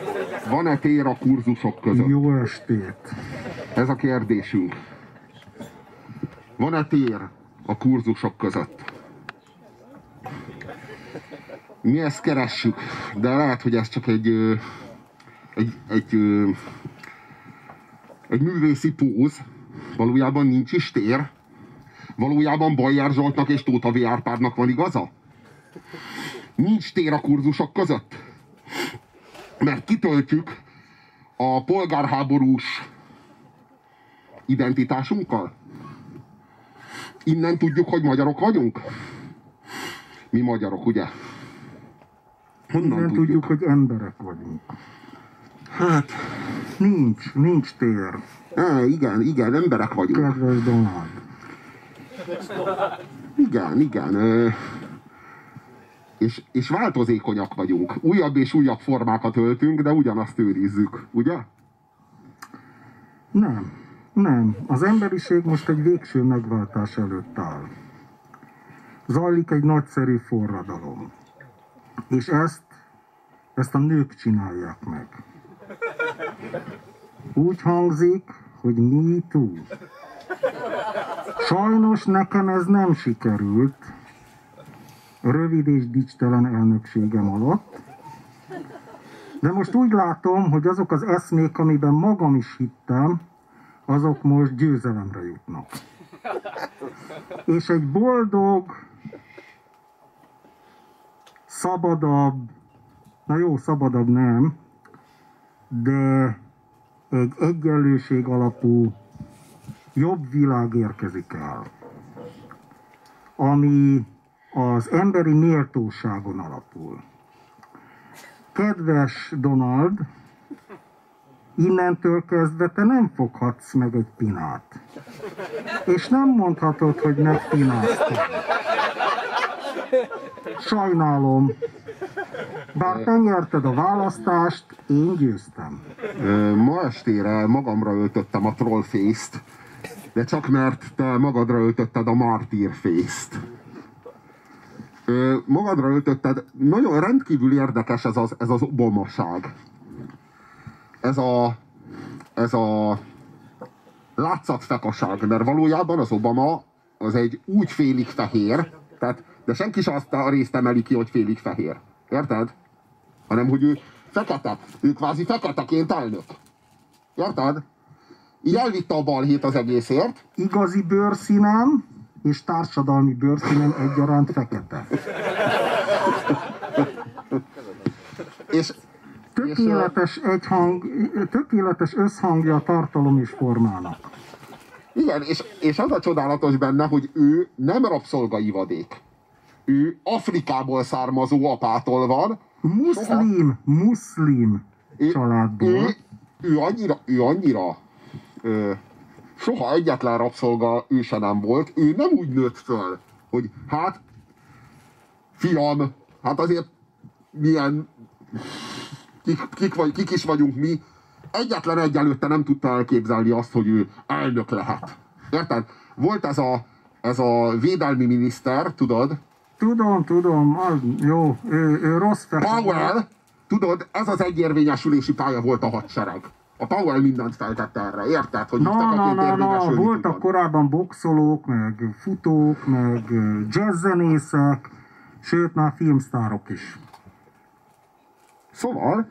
Van-e tér a kurzusok között? Jó estét! Ez a kérdésünk. Van-e tér a kurzusok között? Mi ezt keressük, de lehet, hogy ez csak egy művészi póz. Valójában nincs is tér. Valójában Bajer Zsoltnak és Tóth V. Árpádnak van igaza? Nincs tér a kurzusok között. Mert kitöltjük a polgárháborús identitásunkkal. Innen tudjuk, hogy magyarok vagyunk. Mi magyarok, ugye? Honnan innen tudjuk, hogy emberek vagyunk. Hát... Nincs tér. Igen, emberek vagyunk. Kedves Donald. Igen. És változékonyak vagyunk. Újabb és újabb formákat öltünk, de ugyanazt őrizzük, ugye? Nem. Az emberiség most egy végső megváltás előtt áll. Zajlik egy nagyszerű forradalom. És ezt a nők csinálják meg. Úgy hangzik, hogy me too. Sajnos nekem ez nem sikerült rövid és dicstelen elnökségem alatt, de most úgy látom, hogy azok az eszmék, amiben magam is hittem, azok most győzelemre jutnak. És egy boldog, szabadabb, na jó, szabadabb nem, de egy egyenlőség alapú jobb világ érkezik el, ami az emberi méltóságon alapul. Kedves Donald, innentől kezdve te nem foghatsz meg egy pinát. És nem mondhatod, hogy megpináztad. Sajnálom. Bár te nyerted a választást, én győztem. Ma estére magamra öltöttem a trollface-t, de csak mert te magadra öltötted a martyr face-t. Magadra öltötted, nagyon rendkívül érdekes ez az obomaság. Ez a látszatfekaság, mert valójában az Obama az egy úgy félig fehér, tehát, de senki sem azt a részt emeli ki, hogy félig fehér. Érted? Hanem, hogy ő fekete. Ő kvázi feketeként elnök. Érted? Így elvitte a balhét az egészért. Igazi bőrszínem és társadalmi bőrszínem egyaránt fekete. és tökéletes összhangja a tartalom és formának. Igen, és az a csodálatos benne, hogy ő nem rabszolgaivadék. Ő Afrikából származó apától van. Muszlim családból. Ő annyira soha egyetlen rabszolga ő se nem volt. Ő nem úgy nőtt föl, hogy hát fiam, hát azért milyen kik is vagyunk mi. Egyetlen egy előtte nem tudta elképzelni azt, hogy ő elnök lehet. Érted? Volt ez a védelmi miniszter, tudod? Tudom, jó, ő rossz fekete. Powell, tudod, ez az egyérvényesülési pálya volt a hadsereg. A Powell mindent feltette erre, érted? Hogy voltak korábban boxolók, meg futók, meg jazzzenészek, sőt már filmsztárok is. Szóval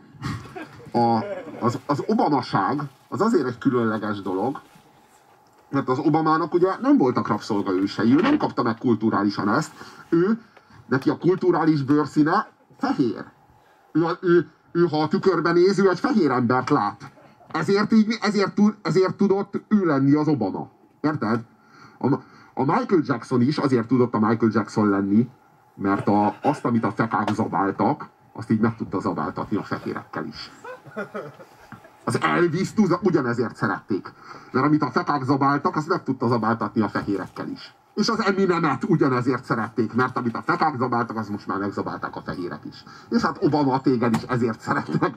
az obamaság az azért egy különleges dolog, mert az Obamának ugye nem voltak rabszolgaősei, ő nem kapta meg kulturálisan ezt, neki a kulturális bőrszíne fehér. Ő ha a tükörben néz, ő egy fehér embert lát. Ezért tudott ő lenni az Obama. Érted? A Michael Jackson is azért tudott a Michael Jackson lenni, mert azt, amit a fekák zabáltak, azt így meg tudta zabáltatni a fehérekkel is. Az Elvis-t ugyanezért szerették. Mert amit a fekák zabáltak, azt meg tudta zabáltatni a fehérekkel is. És az Eminemet ugyanezért szerették, mert amit a fekák zabáltak, azt most már megzabálták a fehérek is. És hát Obama téged is ezért szeretnek,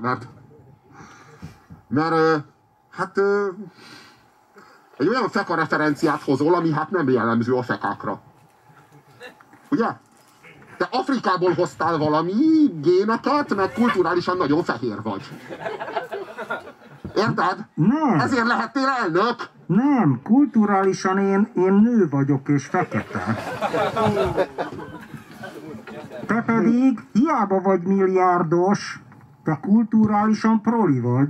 mert egy olyan feka referenciát hozol, ami hát nem jellemző a fekákra. Ugye? Te Afrikából hoztál valami géneket, meg kulturálisan nagyon fehér vagy. Érted? Nem. Ezért lehettél elnök. Nem, kulturálisan én nő vagyok és fekete. Te pedig hiába vagy milliárdos, te kulturálisan proli vagy.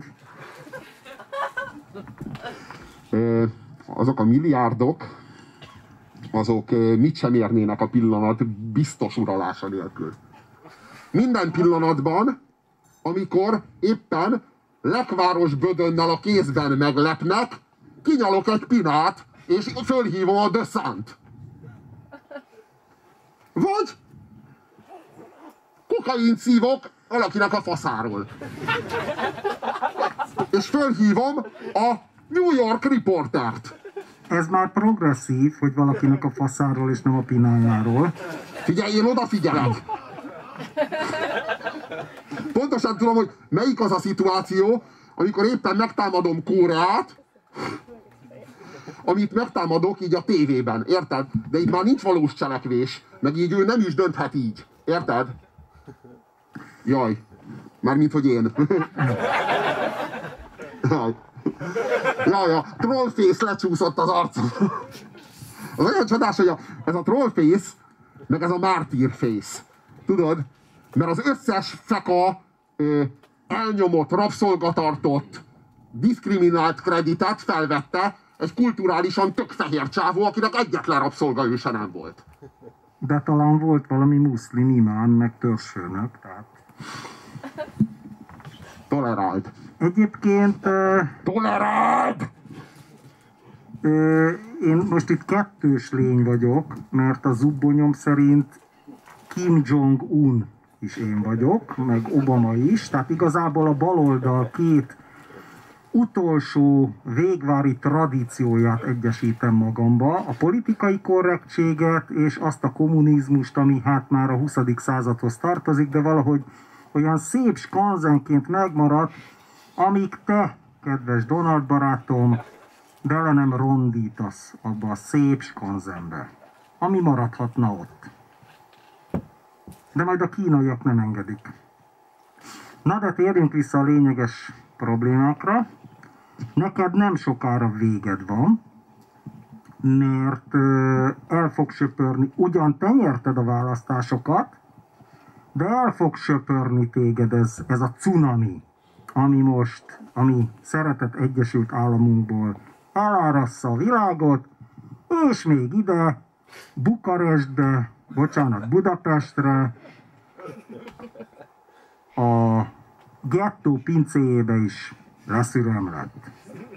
Azok a milliárdok, azok mit sem érnének a pillanat biztos uralása nélkül. Minden pillanatban, amikor éppen lekváros bödönnel a kézben meglepnek, kinyalok egy pinát, és fölhívom a The Sun-t. Vagy kokaint szívok valakinek a faszáról. És fölhívom a New York Reportert. Ez már progresszív, hogy valakinek a faszáról és nem a pinájáról. Figyelj, én odafigyelek. Pontosan tudom, hogy melyik az a szituáció, amikor éppen megtámadom Koreát, amit megtámadok így a tévében, érted? De itt már nincs valós cselekvés, meg így ő nem is dönthet így, érted? Jaj, mármint hogy én. Jaj, a trollface lecsúszott az arcom. Az olyan csodás, hogy ez a trollface, meg ez a mártírface. Tudod? Mert az összes feka elnyomott, rabszolgatartott, diszkriminált kreditet felvette egy kulturálisan tök fehér csávó, akinek egyetlen rabszolgaőse nem volt. De talán volt valami muszlim imám, meg törzsőnök, tehát... Toleráld. Egyébként... Toleráld! Én most itt kettős lény vagyok, mert a zubbonyom szerint Kim Jong-un is én vagyok, meg Obama is, tehát igazából a baloldal két utolsó végvári tradícióját egyesítem magamba, a politikai korrektséget és azt a kommunizmust, ami hát már a 20. századhoz tartozik, de valahogy olyan szép skanzenként megmaradt, amíg te, kedves Donald barátom, bele nem rondítasz abba a szép skanzenbe, ami maradhatna ott. De majd a kínaiak nem engedik. Na de térjünk vissza a lényeges problémákra. Neked nem sokára véged van, mert el fog söpörni, ugyan te nyerted a választásokat, de el fog söpörni téged ez a cunami, ami szeretett Egyesült Államunkból elárassza a világot, és még ide, Budapestre, a gettó pincéjébe is leszüremlett.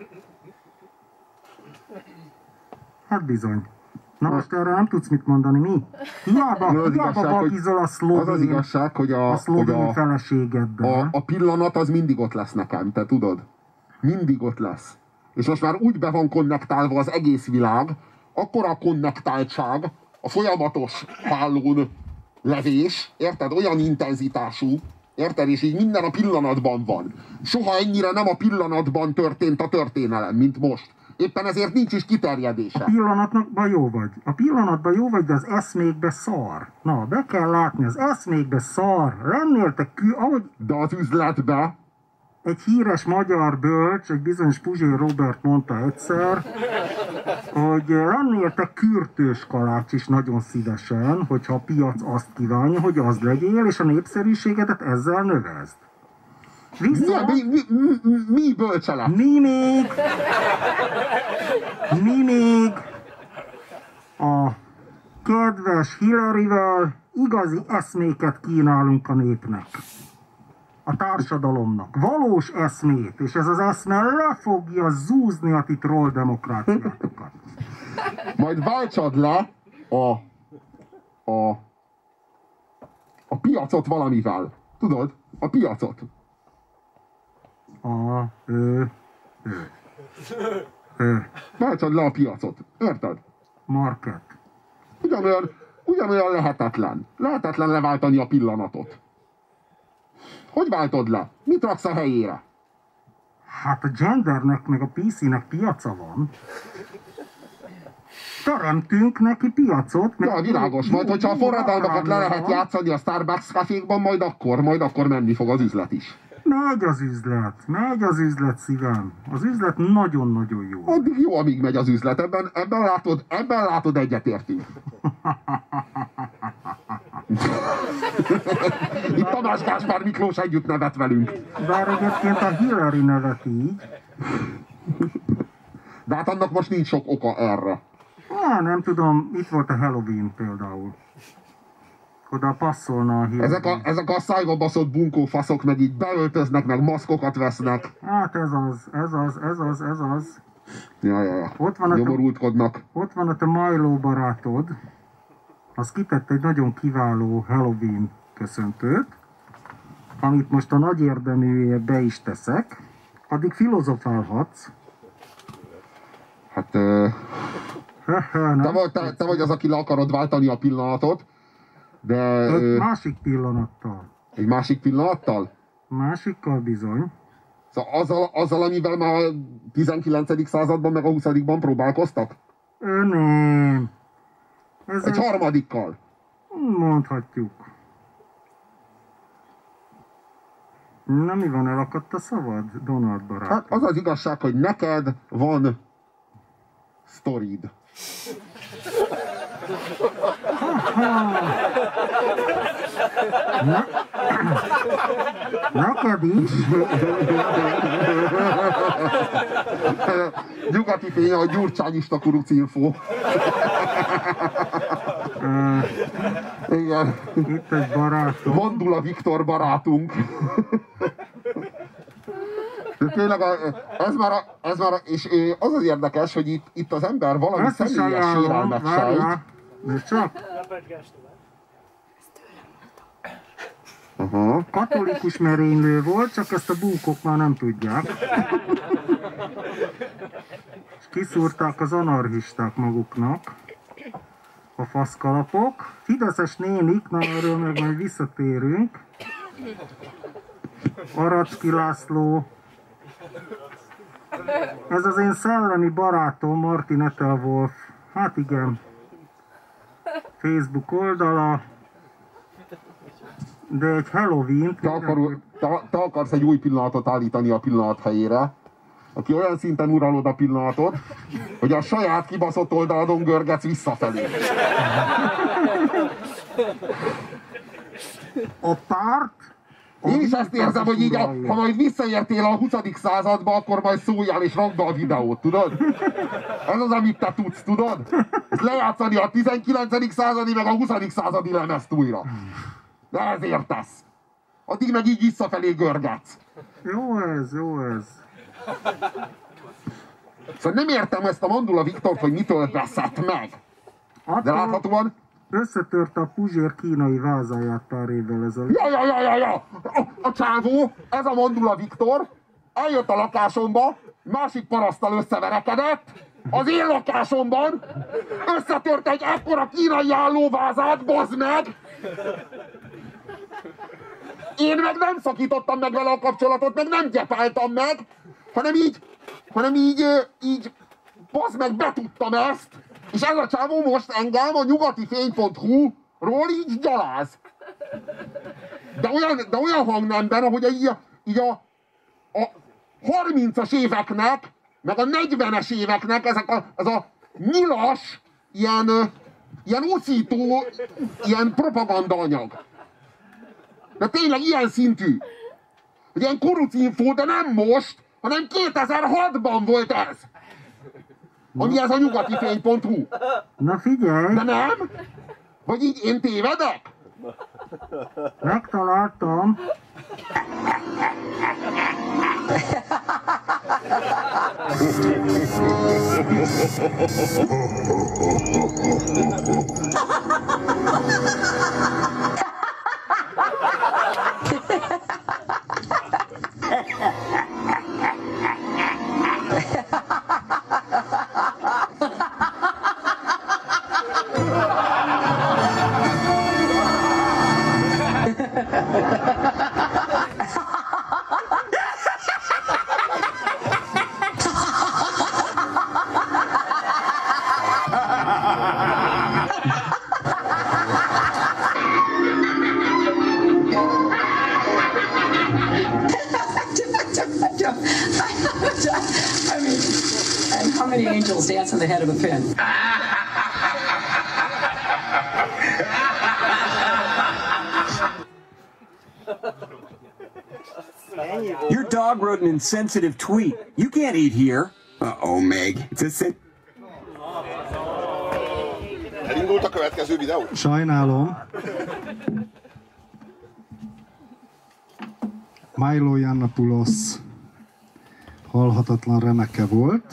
Hát bizony. Na most erre nem tudsz mit mondani, mi? Hiába babizol a szlovén feleségeddel. A pillanat az mindig ott lesz nekem, te tudod? Mindig ott lesz. És most már úgy be van konnektálva az egész világ, akkora a konnektáltság, a folyamatos hálón levés, érted? Olyan intenzitású, érted? És így minden a pillanatban van. Soha ennyire nem a pillanatban történt a történelem, mint most. Éppen ezért nincs is kiterjedése. A pillanatban jó vagy. A pillanatban jó vagy, de az eszmékbe szar. Na, be kell látni, az eszmékbe szar. Lennél te ahogy... De az üzletbe... Egy híres magyar bölcs, egy bizonyos Puzsér Robert mondta egyszer, hogy lennél te kürtős kalács is nagyon szívesen, hogyha a piac azt kívánja, hogy az legyél, és a népszerűségedet ezzel növezd. Mi bölcselek? Mi még a kedves Hillary-vel igazi eszméket kínálunk a népnek. A társadalomnak. Valós eszmét, és ez az eszme le fogja zúzni a ti troll demokráciátokat. Majd váltsad le a piacot valamivel. Tudod? A piacot. Váltsad le a piacot. Érted? Market. Ugyanolyan lehetetlen. Lehetetlen leváltani a pillanatot. Hogy váltod le? Mit raksz a helyére? Hát a gendernek meg a PC-nek piaca van. teremtünk neki piacot. Ja, világos. Majd, hogyha a forradalmakat le lehet játszani a Starbucks kafékban, majd akkor menni fog az üzlet is. Megy az üzlet szívem. Az üzlet nagyon-nagyon jó. Addig jó, amíg megy az üzlet. Ebben látod egyetértünk. Itt Tamás Gáspár Miklós együtt nevet velünk. Bár egyébként a Hillary nevet így. De hát annak most nincs sok oka erre. Nem tudom, itt volt a Halloween például. Oda passzolna a Hillary. Ezek a szájba baszott bunkófaszok meg így beöltöznek, meg maszkokat vesznek. Hát ez az. Ja. Ott van nyomorultkodnak. Ott van a te Milo barátod. Az kitett egy nagyon kiváló Halloween köszöntőt, amit most a nagy érdeműért be is teszek. Addig filozofálhatsz. Hát... Te vagy az, aki le akarod váltani a pillanatot, de... Egy másik pillanattal. Egy másik pillanattal? Másikkal bizony. Szóval azzal, amivel már a 19. században meg a 20-ban próbálkoztak? Nem. Egy harmadikkal? Mondhatjuk. Na, mi van, elakadt a szavad, Donald barát? Hát az az igazság, hogy neked van sztorid. Neked is? Nyugati fény a gyurcsányista kurucinfo. Igen. Itt egy barátom. Mandula Viktor barátunk. De tényleg, és az az érdekes, hogy itt az ember valami személyes sérelmet sejt. De csak. Aha. Katolikus merénylő volt, csak ezt a búkok már nem tudják. És kiszúrták az anarchisták maguknak a faszkalapok. Fideszes nénik, na erről meg majd visszatérünk. Aracki László. Ez az én szellemi barátom, Martin Etelwolf. Hát igen. Facebook oldala. De egy Halloween-t... Te akarsz egy új pillanatot állítani a pillanat helyére, aki olyan szinten uralod a pillanatot, hogy a saját kibaszott oldaladon görgetsz visszafelé. A párt... Én is ezt érzem, hogy így, ha majd visszaértél a 20. századba, akkor majd szóljál és rakd be a videót, tudod? Ez az, amit te tudsz, tudod? Ez lejátszani a 19. századi, meg a 20. századi lemezt újra. De ezért tesz. Addig meg így visszafelé görgetsz. Jó ez. Szóval nem értem ezt a Mandula Viktort, hogy mitől veszett meg. De láthatóan... Összetörte a Puzsér kínai vázáját pár évvel ezelőtt. Ja. A csávó, ez a Mandula Viktor, eljött a lakásomba, másik paraszttal összeverekedett, az én lakásomban, összetört egy ekkora kínai állóvázát, bazd meg! Én meg nem szakítottam meg vele a kapcsolatot, meg nem gyepáltam meg, hanem így bazd meg, betudtam ezt, és ez a csávó most engem a nyugatifény.hu-ról így gyaláz. De olyan hangnemben, ahogy így a 30-as éveknek, meg a 40-es éveknek ez a nyilas, ilyen uszító, ilyen propagandaanyag. De tényleg ilyen szintű. Hogy ilyen kurucinfó, de nem most, hanem 2006-ban volt ez. Ami ez a nyugatifény.hu. Na figyelj! De nem? Vagy így én tévedek? Megtaláltam. angels dance on the head of a pin. Your dog wrote an insensitive tweet. You can't eat here. Uh-oh, Meg. It's a sin. Elindult a következő videó? Sajnálom. Milo Yiannopoulos halhatatlan remeke volt.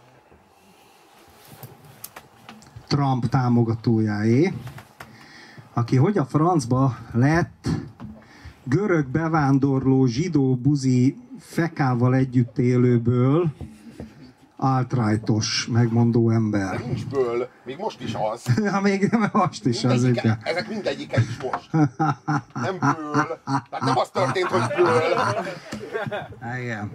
Trump támogatójáé, aki hogy a francba lett görög bevándorló zsidó buzi fekával együtt élőből alt-rightos megmondó ember. Nincs ből, még most is az. Ja, még most is az, igen. Ezek mindegyike is most. Nem ből. Tehát nem az történt, hogy ből. Igen.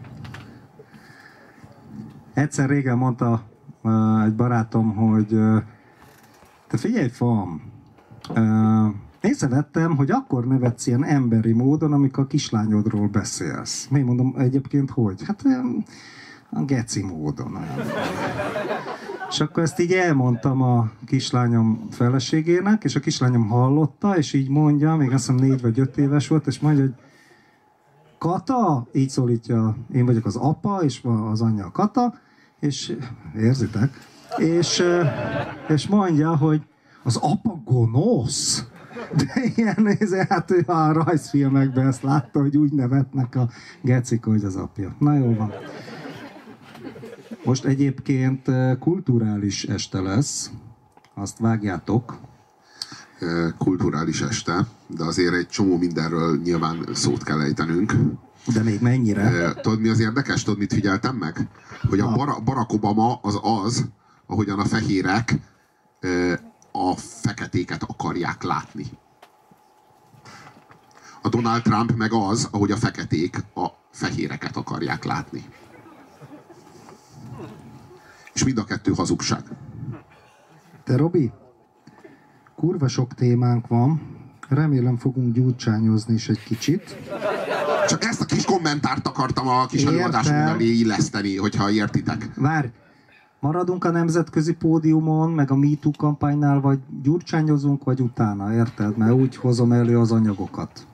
Egyszer régen mondta egy barátom, hogy te figyelj, fam, észrevettem, hogy akkor nevetsz ilyen emberi módon, amikor a kislányodról beszélsz. Még mondom, egyébként hogy? Hát a geci módon. És akkor ezt így elmondtam a kislányom feleségének, és a kislányom hallotta, és így mondja, még azt hiszem 4 vagy 5 éves volt, és mondja, hogy Kata, így szólítja, én vagyok az apa, és az anyja a Kata, és érzitek? És mondja, hogy az apa gonosz. De ilyen, hát ő a rajzfilmekben ezt látta, hogy úgy nevetnek a gecik, hogy az apja. Na jó van. Most egyébként kulturális este lesz, azt vágjátok. Kulturális este, de azért egy csomó mindenről nyilván szót kell ejtenünk. De még mennyire? Tudod, mi az érdekes? Tudod, mit figyeltem meg? Hogy a Barack Obama az, ahogyan a fehérek a feketéket akarják látni. A Donald Trump meg az, ahogy a feketék a fehéreket akarják látni. És mind a kettő hazugság. Te, Robi, kurva sok témánk van. Remélem fogunk gyurcsányozni is egy kicsit. Csak ezt a kis kommentárt akartam a kis előadásunk elé illeszteni, hogyha értitek. Várj! Maradunk a nemzetközi pódiumon, meg a MeToo kampánynál, vagy gyurcsányozunk, vagy utána, érted? Mert úgy hozom elő az anyagokat.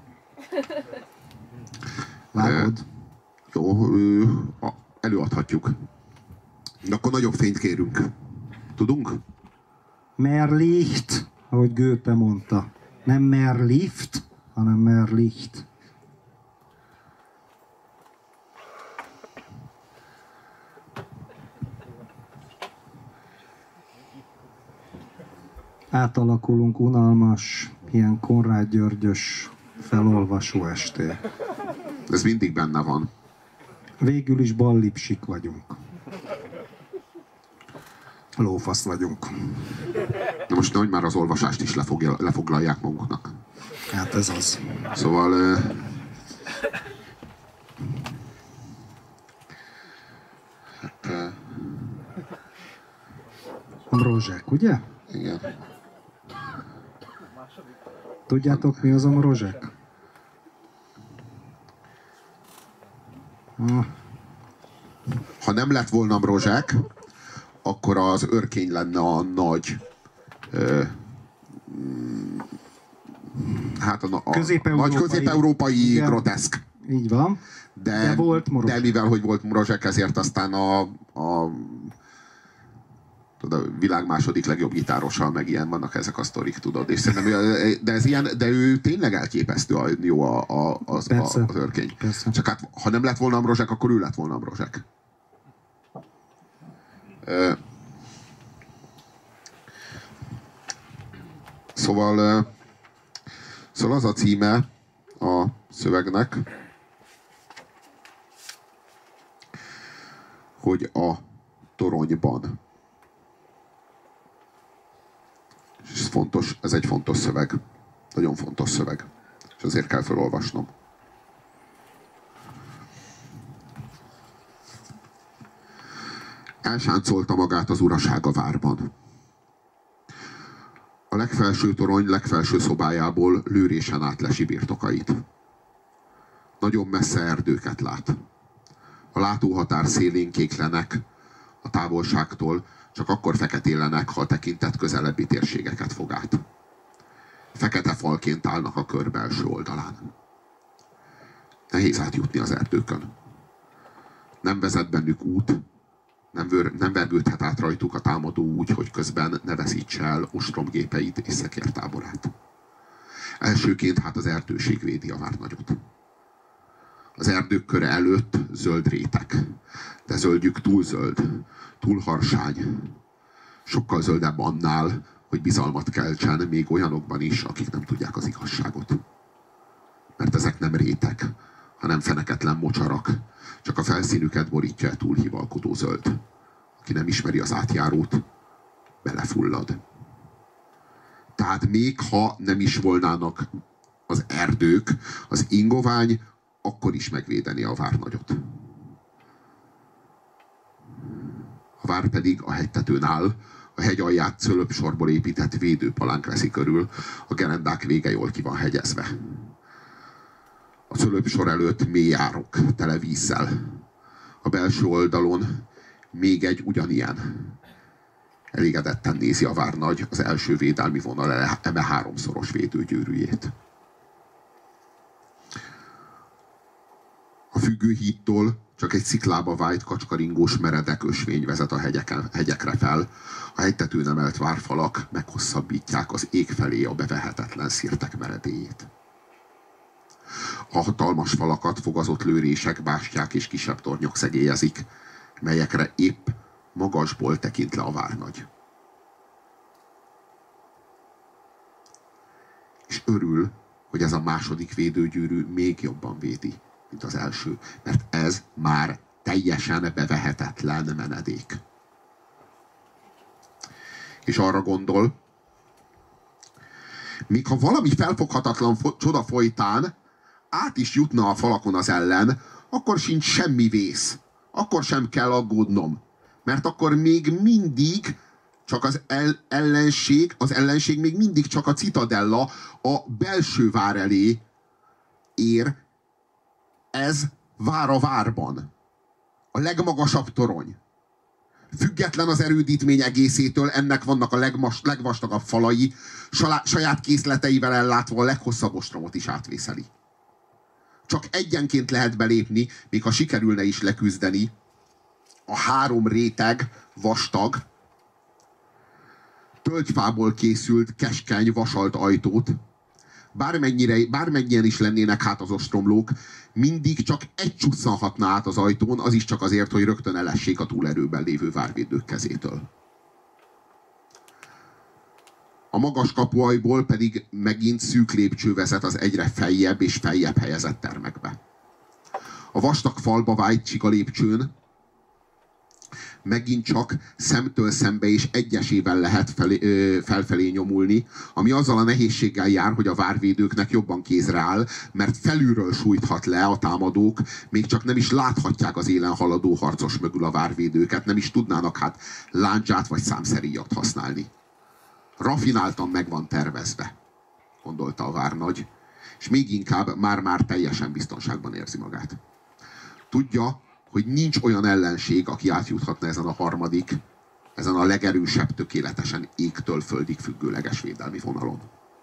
Vágod? Jó, előadhatjuk. De akkor nagyobb fényt kérünk. Tudunk? Mehr Licht, ahogy Goethe mondta. Nem mehr Lift, hanem mehr Licht. Átalakulunk unalmas, ilyen Konrád Györgyös felolvasó esté. Ez mindig benne van. Végül is ballipsik vagyunk. Lófasz vagyunk. De most nehogy már az olvasást is lefoglalják maguknak. Hát ez az. Szóval... Ambrozsek, ugye? Igen. Tudjátok, mi az ambrozsek? Ha nem lett volna Ambrozsek, akkor az Örkény lenne a nagy hát a nagy közép-európai groteszk. Így van. De volt Morozsek. De mivel, hogy volt Morozsek, ezért aztán a világ második legjobb gitárossal, meg ilyen vannak ezek a sztorik, tudod. És de ez ilyen, de ő tényleg elképesztő jó az Örkény. Persze. Csak hát, ha nem lett volna Ambrozsek, akkor ő lett volna Ambrozsek. Szóval az a címe a szövegnek, hogy a toronyban. És ez fontos, ez egy fontos szöveg. Nagyon fontos szöveg. És azért kell felolvasnom. Elsáncolta magát az uraság a várban. A legfelső torony legfelső szobájából lőrésen átlesi birtokait. Nagyon messze erdőket lát. A látóhatár szélén kéklenek a távolságtól csak akkor feketélenek, ha a tekintet közelebbi térségeket fog át. Fekete falként állnak a kör belső oldalán. Nehéz átjutni az erdőkön. Nem vezet bennük út, nem vergődhet át rajtuk a támadó úgy, hogy közben ne veszítse el ostromgépeit és szekértáborát. Elsőként hát az erdőség védi a várnagyot. Az erdők köre előtt zöld rétek, de zöldjük túl zöld, túl harsány. Sokkal zöldebb annál, hogy bizalmat keltsen még olyanokban is, akik nem tudják az igazságot. Mert ezek nem rétek, hanem feneketlen mocsarak, csak a felszínüket borítja túlhivalkodó zöld. Aki nem ismeri az átjárót, belefullad. Tehát még ha nem is volnának az erdők, az ingovány akkor is megvédeni a várnagyot. A vár pedig a hegytetőn áll, a hegy alját cölöpsorból épített védőpalánk veszi körül, a gerendák vége jól ki van hegyezve. A cölöpsor előtt mély árok, tele vízzel. A belső oldalon még egy ugyanilyen. Elégedetten nézi a várnagy az első védelmi vonal eme 3-szoros védőgyűrűjét. A függőhídtól csak egy sziklába vájt kacskaringós meredek ösvény vezet a hegyekre fel. A hegytetőn emelt várfalak meghosszabbítják az ég felé a bevehetetlen szirtek meredélyét. A hatalmas falakat fogazott lőrések, bástyák és kisebb tornyok szegélyezik, melyekre épp magasból tekint le a várnagy. És örül, hogy ez a második védőgyűrű még jobban védi, mint az első, mert ez már teljesen bevehetetlen menedék. És arra gondol, még ha valami felfoghatatlan csoda folytán át is jutna a falakon az ellen, akkor sincs semmi vész. Akkor sem kell aggódnom. Mert akkor még mindig csak az ellenség még mindig csak a citadella, a belső vár elé ér. Ez vár a várban. A legmagasabb torony. Független az erődítmény egészétől, ennek vannak a legvastagabb falai, saját készleteivel ellátva a leghosszabb ostromot is átvészeli. Csak egyenként lehet belépni, még ha sikerülne is leküzdeni a 3 réteg, vastag, tölgyfából készült, keskeny, vasalt ajtót. Bármennyien is lennének hát az ostromlók, mindig csak egy csusszanhatna át az ajtón, az is csak azért, hogy rögtön elessék a túlerőben lévő várvédők kezétől. A magas kapuajból pedig megint szűk lépcső vezet az egyre feljebb és feljebb helyezett termekbe. A vastag falba vájt csiga lépcsőn megint csak szemtől szembe és egyesével lehet felfelé nyomulni, ami azzal a nehézséggel jár, hogy a várvédőknek jobban kézre áll, mert felülről sújthat le a támadók, még csak nem is láthatják az élen haladó harcos mögül a várvédőket, nem is tudnának hát lándzsát vagy számszeríjat használni. Rafináltan meg van tervezve, gondolta a várnagy, és még inkább már teljesen biztonságban érzi magát. Tudja, hogy nincs olyan ellenség, aki átjuthatna ezen a legerősebb, tökéletesen égtől földig függőleges védelmi vonalon.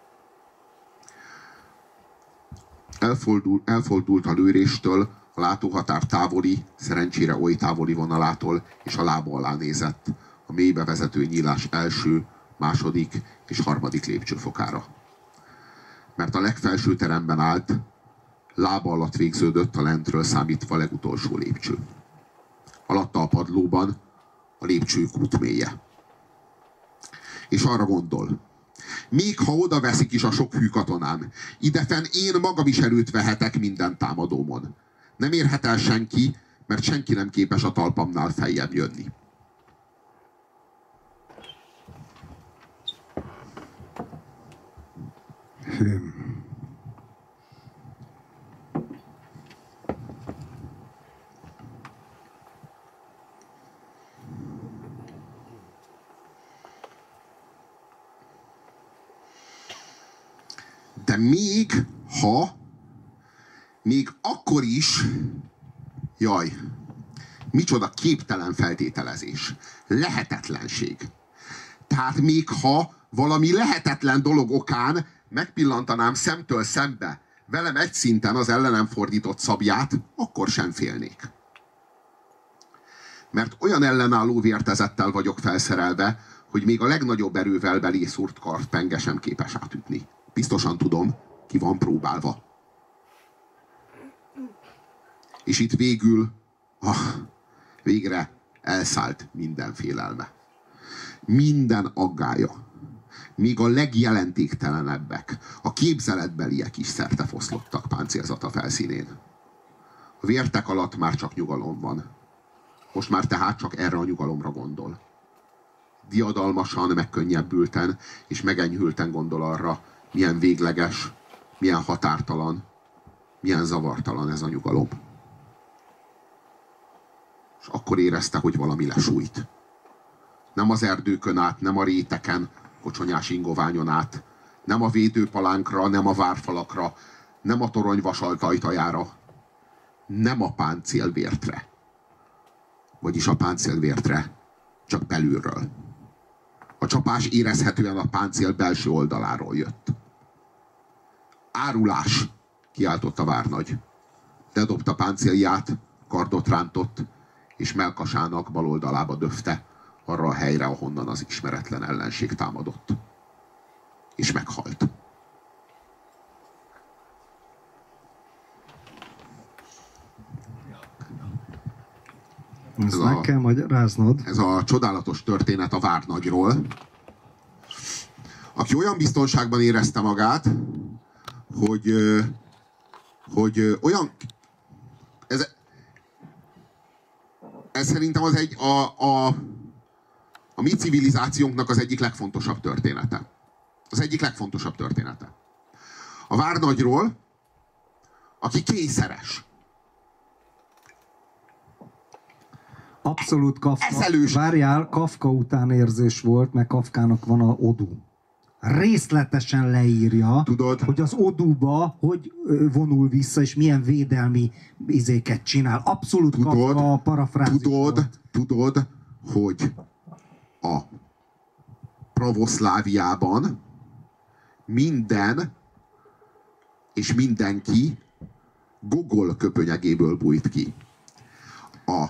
Elfordult a lőréstől, a látóhatár távoli, szerencsére oly távoli vonalától, és a lába alá nézett, a mélybe vezető nyílás első, második és harmadik lépcsőfokára. Mert a legfelső teremben állt, lába alatt végződött a lentről számítva legutolsó lépcső. Alatta a padlóban a lépcső kútmélye. És arra gondol, még ha oda veszik is a sok hű katonám, idefenn én magam is erőt vehetek minden támadómon. Nem érhet el senki, mert senki nem képes a talpamnál feljebb jönni. De még akkor is, Micsoda képtelen feltételezés. Lehetetlenség. Tehát még ha valami lehetetlen dolog okán megpillantanám szemtől szembe velem egy szinten az ellenem fordított szabját, akkor sem félnék. Mert olyan ellenálló vértezettel vagyok felszerelve, hogy még a legnagyobb erővel belé szúrt kartpenge sem képes átütni. Biztosan tudom, ki van próbálva. És itt végre elszállt minden félelme. Minden aggálya. Még a legjelentéktelenebbek, a képzeletbeliek is szertefoszlottak páncélzata felszínén. A vértek alatt már csak nyugalom van. Most már tehát csak erre a nyugalomra gondol. Diadalmasan, megkönnyebbülten és megenyhülten gondol arra, milyen végleges, milyen határtalan, milyen zavartalan ez a nyugalom. És akkor érezte, hogy valami lesújt. Nem az erdőkön át, nem a réteken, kocsonyás ingoványon át, nem a védőpalánkra, nem a várfalakra, nem a torony vasalt ajtajára, nem a páncélvértre. Vagyis a páncélvértre csak belülről. A csapás érezhetően a páncél belső oldaláról jött. Árulás! Kiáltott a várnagy. Ledobta páncélját, kardot rántott, és mellkasának bal oldalába döfte, arra a helyre, ahonnan az ismeretlen ellenség támadott. És meghalt. Ezt meg kell magyaráznod. Ez a csodálatos történet a várnagyról, aki olyan biztonságban érezte magát, hogy olyan... Ez szerintem az a mi civilizációnknak az egyik legfontosabb története. Az egyik legfontosabb története. A várnagyról, aki kényszeres. Abszolút Kafka. Eszelős. Várjál, Kafka utánérzés volt, mert Kafkának van a Odu. Részletesen leírja, Tudod? hogy az Oduba hogy vonul vissza, és milyen védelmi izéket csinál. Abszolút Kafka parafrázis Tudod, hogy a pravoszláviában minden és mindenki Gogol köpönyegéből bújt ki. A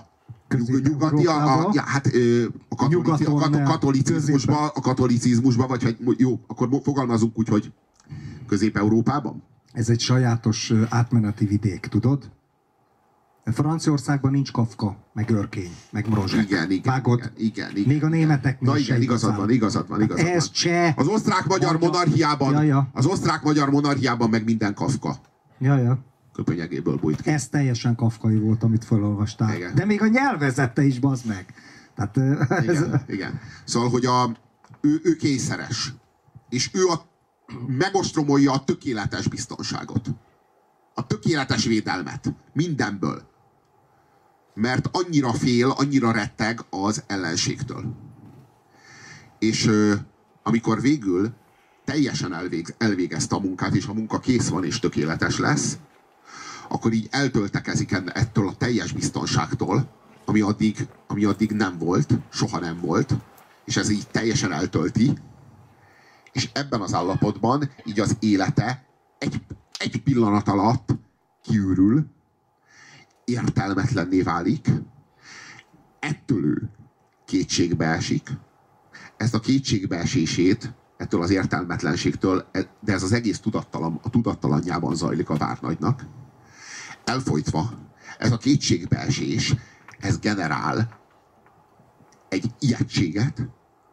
katolicizmusban, vagy jó, akkor fogalmazunk úgy, hogy Közép-Európában? Ez egy sajátos átmeneti vidék, tudod? Franciaországban nincs Kafka, meg Örkény, meg Mrozsek. Igen. Még a németeknél na igen, igazad van. Ez cseh. Az osztrák-magyar monarchiában, az osztrák-magyar monarchiában meg minden Kafka. Ja. Köpönyegéből bújt ki. Ez teljesen kafkai volt, amit felolvastál. Igen. De még a nyelvezete is, bazd meg. Tehát, igen. Szóval, hogy ő kényszeres. És ő megostromolja a tökéletes biztonságot. A tökéletes védelmet. Mindenből. Mert annyira fél, annyira retteg az ellenségtől. És amikor végül teljesen elvégezte a munkát, és a munka kész van és tökéletes lesz, akkor így eltöltekezik ettől a teljes biztonságtól, ami addig nem volt, soha nem volt, és ez így teljesen eltölti, és ebben az állapotban így az élete egy pillanat alatt kiürül, értelmetlenné válik, ettől ő kétségbe esik. Ezt a kétségbeesését, ettől az értelmetlenségtől, de ez az egész a tudattalanjában zajlik a várnagynak, elfolytva, ez a kétségbeesés, ez generál egy ijegységet.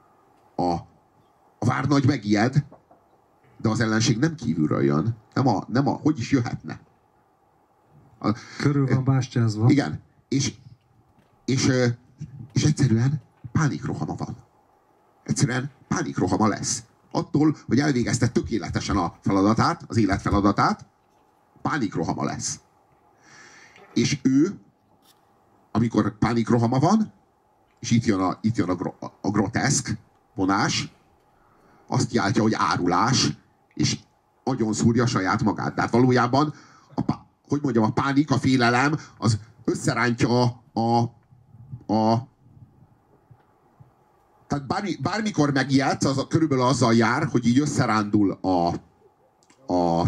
A várnagy megijed, de az ellenség nem kívülről jön. Hogy is jöhetne? Körül van bástyázva. Igen. És egyszerűen pánikrohama van. Egyszerűen pánikrohama lesz. Attól, hogy elvégezte tökéletesen a feladatát, az élet feladatát, pánikrohama lesz. És ő, amikor pánikrohama van, és itt jön a groteszk vonás, azt kiáltja, hogy árulás, és agyon szúrja saját magát. Tehát valójában, a pánik, a félelem, az összerántja Tehát bármikor megijedsz, az körülbelül azzal jár, hogy így összerándul a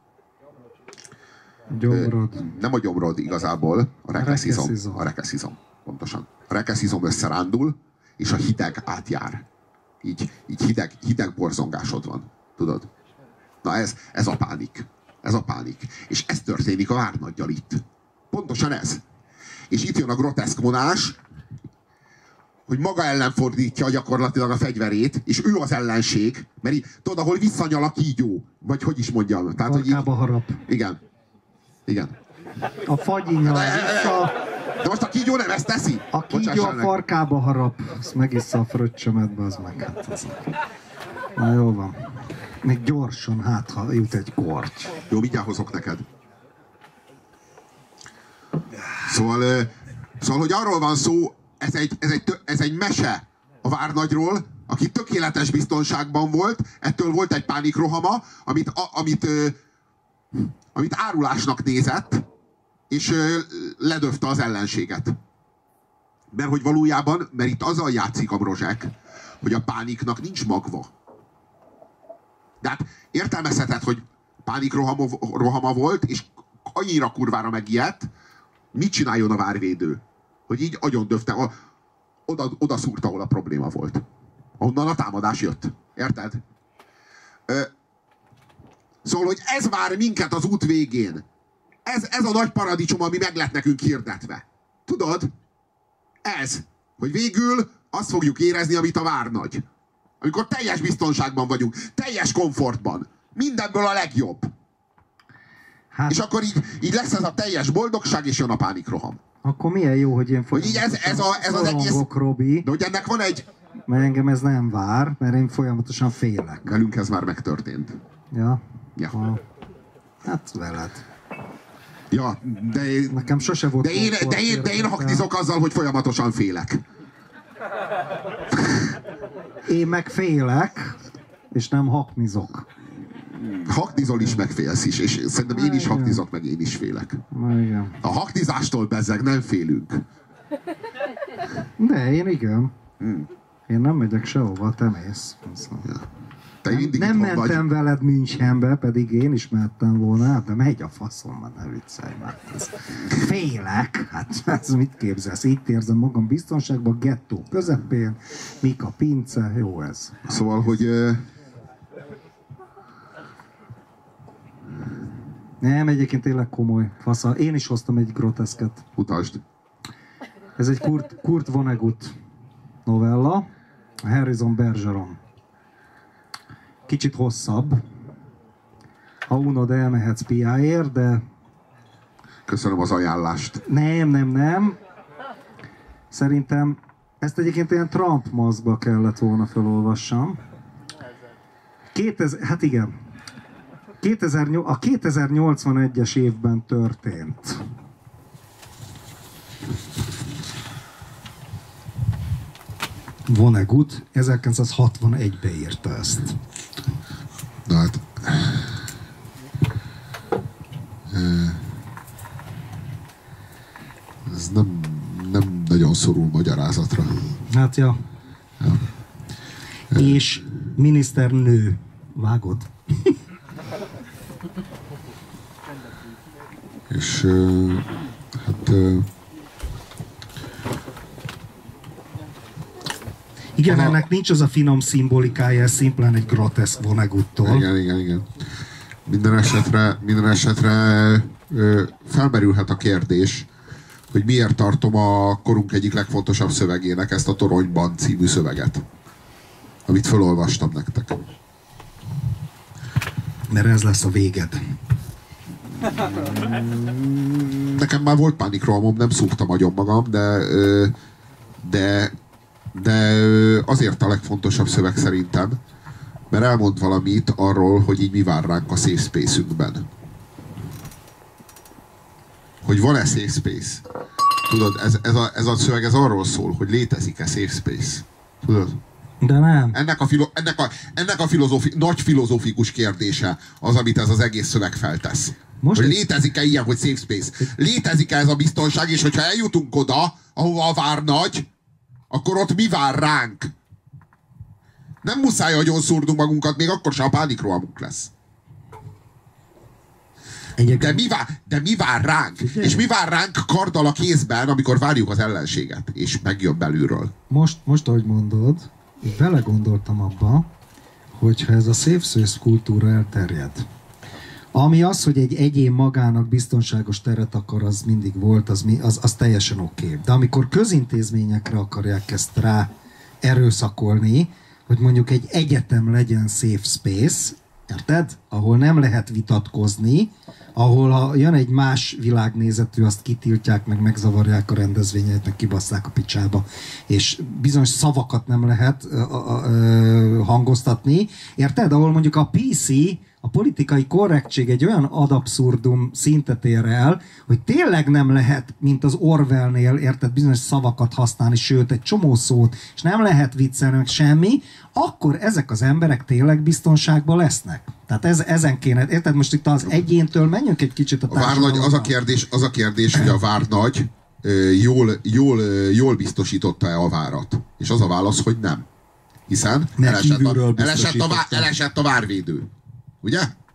gyomrod. Nem a gyomrod igazából, a rekeszizom. A rekeszizom, pontosan. A rekeszizom összerándul, és a hideg átjár. Így hideg borzongásod van. Tudod? Na ez a pánik. Ez a pánik. És ez történik a várnaggyal itt. Pontosan ez. És itt jön a groteszkmonás, hogy maga ellen fordítja gyakorlatilag a fegyverét, és ő az ellenség, mert tudod, ahol visszanyal a kígyó, vagy hogy is mondjam. Tehát, farkába harap. Igen. Igen. A fagyinyal vissza. De most a kígyó nem ezt teszi? A kígyó a farkába harap. Azt megissza a fröccsömet, az meg. Hát ez. Na jó van. Még gyorsan, hát ha jut egy korty. Jó, mindjárt hozok neked. Szóval, hogy arról van szó, ez egy mese a várnagyról, aki tökéletes biztonságban volt, ettől volt egy pánikrohama, amit árulásnak nézett, és ledöfte az ellenséget. Mert hogy valójában, mert itt azzal játszik a Brozsek, hogy a pániknak nincs magva. De hát értelmezheted, hogy pánikrohama volt, és annyira kurvára megijedt, mit csináljon a várvédő? Hogy így agyondöfte, oda szúrta, ahol a probléma volt. Ahonnan a támadás jött. Érted? Szóval, hogy ez vár minket az út végén. Ez a nagy paradicsom, ami meg lett nekünk hirdetve. Tudod? Ez. Hogy végül azt fogjuk érezni, amit a várnagy. Amikor teljes biztonságban vagyunk, teljes komfortban. Mindenből a legjobb. Hát, és akkor így lesz ez a teljes boldogság, és jön a pánikroham. Akkor milyen jó, hogy én folyamatosan ez az egész... Robi, de hogy ennek van egy... Mert engem ez nem vár, mert én folyamatosan félek. Velünk ez már megtörtént. Ja? Ja. Hát veled. Ja, de... Nekem sose volt... De én haknizok azzal, hogy folyamatosan félek. Én meg félek, és nem haknizok. Haknizol is, meg félsz is, és szerintem én is haknizok, meg én is félek. Igen. A haknizástól bezzeg nem félünk. De én igen. Én nem megyek sehova, te mész. Ja. Te nem mentem veled Münchenbe, pedig én is mentem volna, de megy a faszomban, ne viccelj már. Félek, hát ez mit képzelsz? Itt érzem magam biztonságban, gettó közepén, Mika pince, jó ez. Szóval, hogy... Nem, egyébként tényleg komoly fasza. Én is hoztam egy groteszket. Utasd. Ez egy Kurt Vonnegut novella, Harrison Bergeron. Kicsit hosszabb. Ha unod, elmehetsz piáért, de... Köszönöm az ajánlást. Nem. Szerintem ezt egyébként ilyen Trump maszkba kellett volna felolvassam. Hát igen. A 2081-es évben történt. Vonnegut 1961-ben írta ezt. Na hát... Ez nem nagyon szorul magyarázatra. Hát ja. És miniszternő. Vágod? És hát... Igen, ennek nincs az a finom szimbolikája, ez szimplán egy groteszk Vonneguttól. Igen. Minden esetre felmerülhet a kérdés, hogy miért tartom a korunk egyik legfontosabb szövegének ezt a Toronyban című szöveget, amit felolvastam nektek. Mert ez lesz a véged. Nekem már volt pánikrohamom, nem szúrtam agyon magam, de azért a legfontosabb szöveg szerintem, mert elmond valamit arról, hogy így mi vár ránk a safe space-ünkben. Hogy van-e safe space? Tudod, ez a szöveg ez arról szól, hogy létezik-e safe space. Tudod? De nem. Ennek a nagy filozófikus kérdése az, amit ez az egész szöveg feltesz. Hogy létezik-e ilyen, hogy safe space? Létezik-e ez a biztonság, és hogyha eljutunk oda, ahova a várnagy, akkor ott mi vár ránk? Nem muszáj agyon szúrnunk magunkat, még akkor sem a pánikrohamunk lesz. De mi vár ránk? Figyelj. És mi vár ránk karddal a kézben, amikor várjuk az ellenséget, és megjön belülről? Most ahogy mondod, én belegondoltam abba, hogyha ez a safe space kultúra elterjed, ami az, hogy egy egyén magának biztonságos teret akar, az mindig volt, az teljesen oké. De amikor közintézményekre akarják ezt rá erőszakolni, hogy mondjuk egy egyetem legyen safe space, érted? Ahol nem lehet vitatkozni, ahol ha jön egy más világnézetű, azt kitiltják, meg megzavarják a rendezvényeit, meg kibasszák a picsába, és bizonyos szavakat nem lehet hangoztatni, érted? Ahol mondjuk a PC, a politikai korrektség egy olyan ad abszurdum szintet ér el, hogy tényleg nem lehet, mint az Orwellnél, érted, bizonyos szavakat használni, sőt, egy csomó szót, és nem lehet viccelni, meg semmi, akkor ezek az emberek tényleg biztonságban lesznek. Tehát ezen kéne, érted, most itt az egyéntől menjünk egy kicsit a társadalomban. Várnagy, az a kérdés, hogy a várnagy jól biztosította-e a várat? És az a válasz, hogy nem. Hiszen elesett a várvédő. Ugye?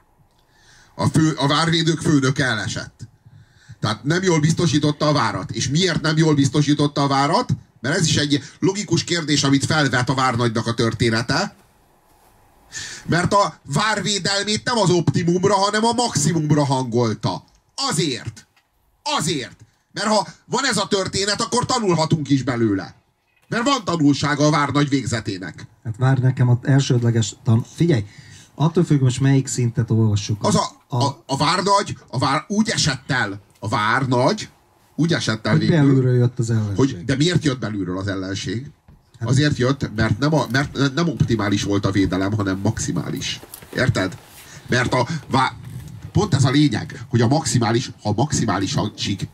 A várvédők főnöke elesett. Tehát nem jól biztosította a várat. És miért nem jól biztosította a várat? Mert ez is egy logikus kérdés, amit felvet a várnagynak a története. Mert a várvédelmét nem az optimumra, hanem a maximumra hangolta. Azért. Mert ha van ez a történet, akkor tanulhatunk is belőle. Mert van tanulsága a várnagy végzetének. Hát várj nekem az elsődleges Figyelj! Attól függ, most melyik szintet olvassuk. A várnagy úgy esett el. A várnagy úgy esett el végül. Belülről jött az ellenség. De miért jött belülről az ellenség? Azért jött, mert nem optimális volt a védelem, hanem maximális. Érted? Mert pont ez a lényeg, hogy ha maximálisig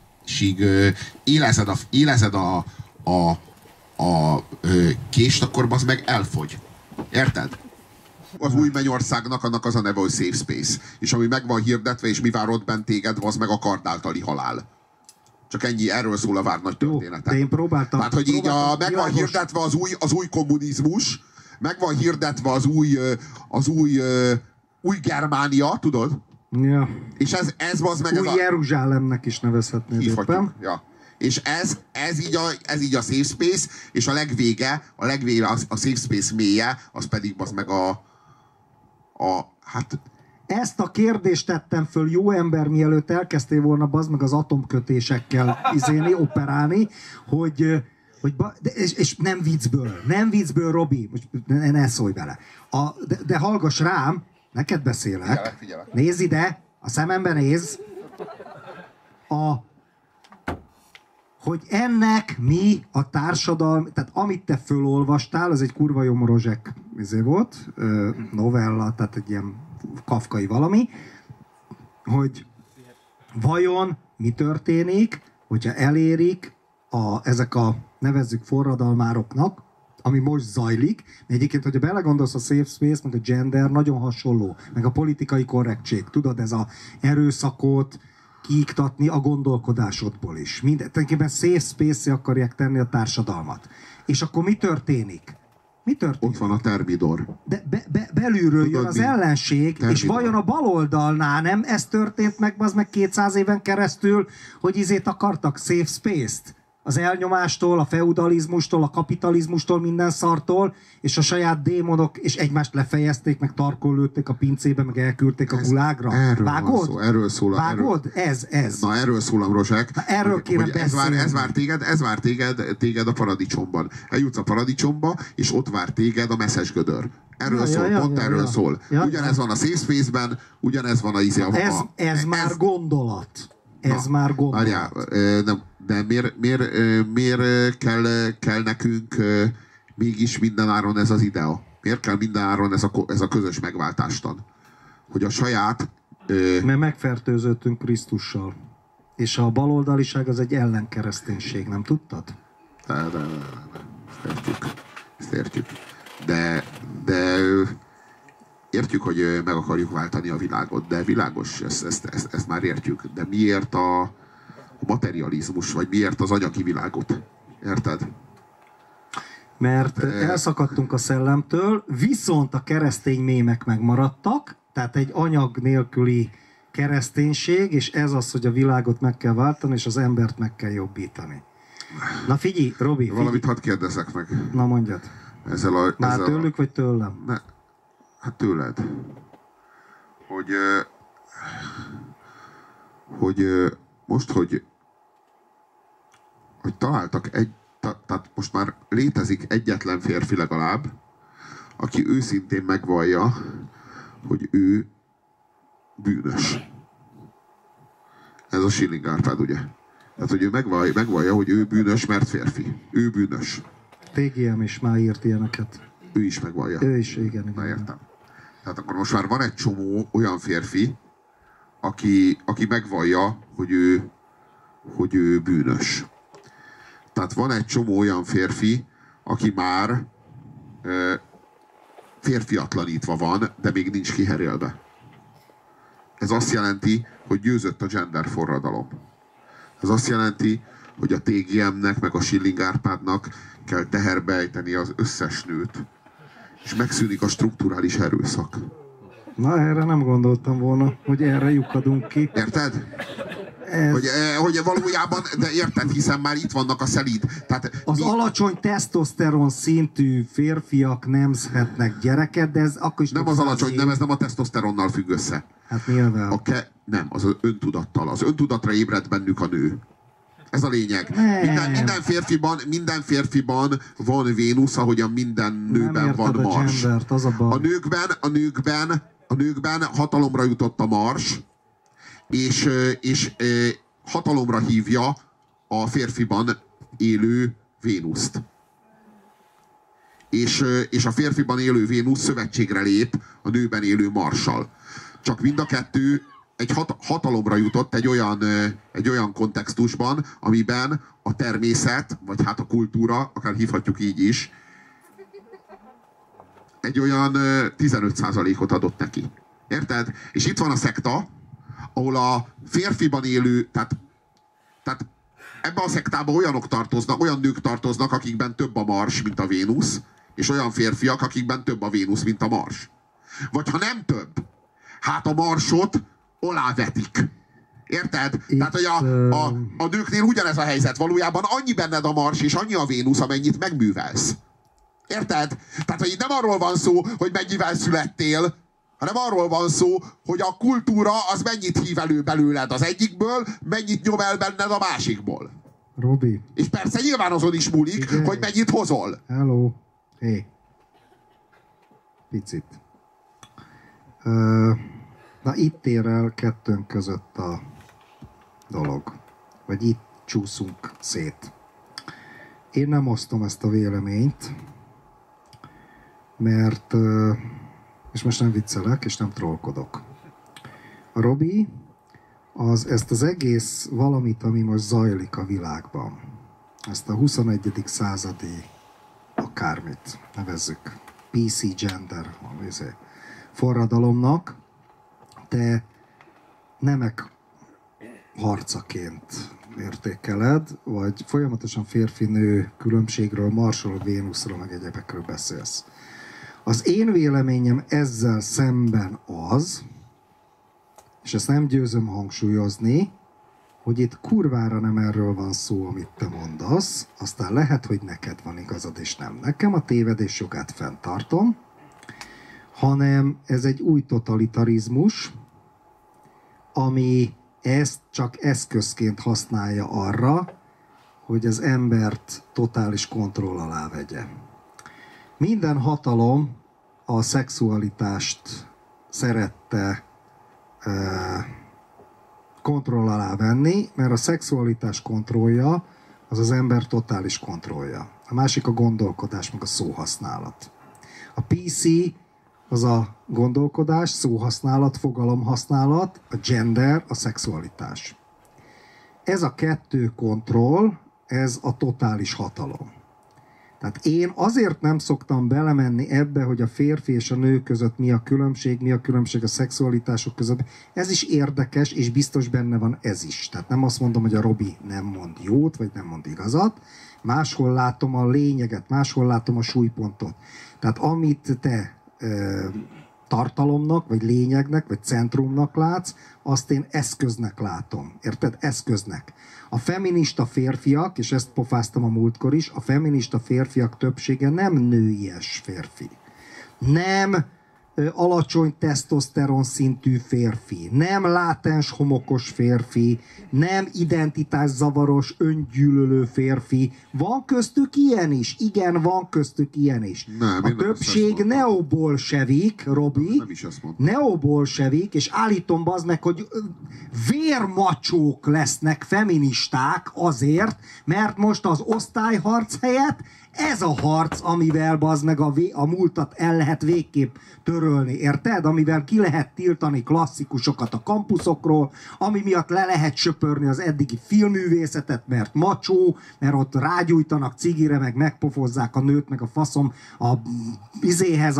élezed a kést, akkor az meg elfogy. Érted? Az új mennyországnak annak az a neve, hogy safe space. És ami meg van hirdetve, és mi vár ott bent téged, az meg a kard általi halál. Csak ennyi, erről szól a várnagy története. De én próbáltam. Tehát, hogy így meg van hirdetve az új kommunizmus, meg van hirdetve az új Germánia, tudod? Ja. És ez az meg új Jeruzsálemnek is nevezhetnéd éppen. Ja. És ez így a safe space, és a legvége a safe space mélye, az pedig az meg hát... Ezt a kérdést tettem föl, jó ember, mielőtt elkezdtél volna bazd meg az atomkötésekkel operálni, és nem viccből, Robi, most ne szólj bele. De hallgass rám, neked beszélek. Figyelek. Nézz ide, a szemembe nézz. Hogy ennek mi a társadalmi, tehát amit te fölolvastál, az egy kurva jó morozsek volt, novella, tehát egy ilyen kafkai valami, hogy vajon mi történik, hogyha elérik ezek a nevezzük forradalmároknak, ami most zajlik, de egyébként, hogyha belegondolsz, a safe space, meg a gender nagyon hasonló, meg a politikai korrektség, tudod, ez a erőszakot kiiktatni a gondolkodásodból is. Tulajdonképpen safe space-e akarják tenni a társadalmat. És akkor mi történik? Ott van a Termidor. De belülről jön az ellenség, Termidor. És vajon a baloldalnál nem ez történt meg, az meg 200 éven keresztül, hogy akartak safe space-t? Az elnyomástól, a feudalizmustól, a kapitalizmustól, minden szartól, és a saját démonok, és egymást lefejezték, meg tarkon lőtték a pincébe, meg elküldték a gulágra. Vágod? Erről szól. Vágod? Ez. Na, erről szól, Ambrosek. Na, erről kéne beszélni. Ez vár téged a paradicsomban. Eljutsz a paradicsomba, és ott vár téged a messzes gödör. Erről szól. Ugyanez van a safe space-ben, ugyanez van Ez már gondolat. Ez már gondolat. Várjál, de miért kell nekünk mégis mindenáron ez az idea? Miért kell mindenáron ez a közös megváltástan? Hogy a saját... Mert megfertőzöttünk Krisztussal. És a baloldaliság az egy ellenkereszténység, nem tudtad? Ezt értjük. De értjük, hogy meg akarjuk váltani a világot, de világos, ezt már értjük. De miért a materializmus, vagy miért az anyagi világot? Érted? Mert elszakadtunk a szellemtől, viszont a keresztény mémek megmaradtak, tehát egy anyag nélküli kereszténység, és ez az, hogy a világot meg kell váltani, és az embert meg kell jobbítani. Na figyelj, Robi, figyelj. Valamit hadd kérdezzek meg. Na mondjad. Már tőlük, vagy tőlem? Hát tőled. Hogy most, hogy találtak tehát most már létezik egyetlen férfi legalább, aki őszintén megvallja, hogy ő bűnös. Ez a Schilling Árpád, ugye? Tehát, hogy ő megvallja, hogy ő bűnös, mert férfi. Ő bűnös. TGM is már írt ilyeneket. Ő is megvallja. Ő is, igen. Na, értem. Tehát akkor most már van egy csomó olyan férfi, aki megvallja, hogy ő bűnös. Tehát van egy csomó olyan férfi, aki már férfiatlanítva van, de még nincs kiherélve. Ez azt jelenti, hogy győzött a gender forradalom. Ez azt jelenti, hogy a TGM-nek, meg a Schilling Árpádnak kell teherbe ejteni az összes nőt. És megszűnik a strukturális erőszak. Na, erre nem gondoltam volna, hogy erre lyukadunk ki. Érted? Hogy valójában, de érted, hiszen már itt vannak a szelíd. Tehát az alacsony tesztoszteron szintű férfiak nemzhetnek gyereket, de ez akkor is... Nem az alacsony, nem, ez nem a tesztoszteronnal függ össze. Hát nyilván. Nem, az öntudattal. Az öntudatra ébred bennük a nő. Ez a lényeg. Minden férfiban van Vénusz, ahogyan minden nőben van Mars. A nőkben hatalomra jutott a Mars, és hatalomra hívja a férfiban élő Vénuszt. És a férfiban élő Vénusz szövetségre lép a nőben élő Marssal. Csak mind a kettő egy hatalomra jutott egy olyan kontextusban, amiben a természet, vagy hát a kultúra, akár hívhatjuk így is, egy olyan 15%-ot adott neki. Érted? És itt van a szekta, ahol a férfiban élő, tehát ebben a szektában olyan nők tartoznak, akikben több a Mars, mint a Vénusz, és olyan férfiak, akikben több a Vénusz, mint a Mars. Vagy ha nem több, hát a Marsot alávetik. Érted? Itt, tehát, hogy a nőknél ugyanez a helyzet. Valójában annyi benned a Mars, és annyi a Vénusz, amennyit megművelsz. Érted? Tehát, hogy itt nem arról van szó, hogy mennyivel születtél, hanem arról van szó, hogy a kultúra az mennyit hív elő belőled az egyikből, mennyit nyom el benned a másikból. Robi. És persze nyilván azon is múlik, igen, hogy mennyit hozol. Hello. Hé. Picit. Na itt ér el kettőnk között a dolog. Vagy itt csúszunk szét. Én nem osztom ezt a véleményt, mert, és most nem viccelek, és nem trollkodok. A Robi, ezt az egész valamit, ami most zajlik a világban, ezt a 21. századi akármit nevezzük, PC gender forradalomnak, te nemek harcaként értékeled, vagy folyamatosan férfi-nő különbségről, Marsról, Vénuszról, meg egyebekről beszélsz. Az én véleményem ezzel szemben az, és ezt nem győzöm hangsúlyozni, hogy itt kurvára nem erről van szó, amit te mondasz, aztán lehet, hogy neked van igazad, és nem nekem, a tévedés jogát fenntartom, hanem ez egy új totalitarizmus, ami ezt csak eszközként használja arra, hogy az embert totális kontroll alá vegye. Minden hatalom a szexualitást szerette kontroll alá venni, mert a szexualitás kontrollja az az ember totális kontrollja. A másik a gondolkodás, meg a szóhasználat. A PC az a gondolkodás, szóhasználat, fogalomhasználat, a gender, a szexualitás. Ez a kettő kontroll, ez a totális hatalom. Tehát én azért nem szoktam belemenni ebbe, hogy a férfi és a nő között mi a különbség a szexualitások között. Ez is érdekes, és biztos benne van ez is. Tehát nem azt mondom, hogy a Robi nem mond jót, vagy nem mond igazat. Máshol látom a lényeget, máshol látom a súlypontot. Tehát amit te tartalomnak, vagy lényegnek, vagy centrumnak látsz, azt én eszköznek látom. Érted? Eszköznek. A feminista férfiak, és ezt pofáztam a múltkor is, a feminista férfiak többsége nem nőies férfi. Nem alacsony tesztoszteron szintű férfi, nem látens homokos férfi, nem identitászavaros, öngyűlölő férfi. Van köztük ilyen is? Igen, van köztük ilyen is. Nem, a többség neobolsevik, Robi, nem is ezt mondtam. neobolsevik, és állítom bazd meg, hogy vérmacsók lesznek feministák azért, mert most az osztályharc helyett ez a harc, amivel bazd meg a múltat el lehet végképp törölni, érted? Amivel ki lehet tiltani klasszikusokat a kampuszokról, ami miatt le lehet söpörni az eddigi filmművészetet, mert macsó, mert ott rágyújtanak cigire, meg megpofozzák a nőt, meg a faszom a izéhez,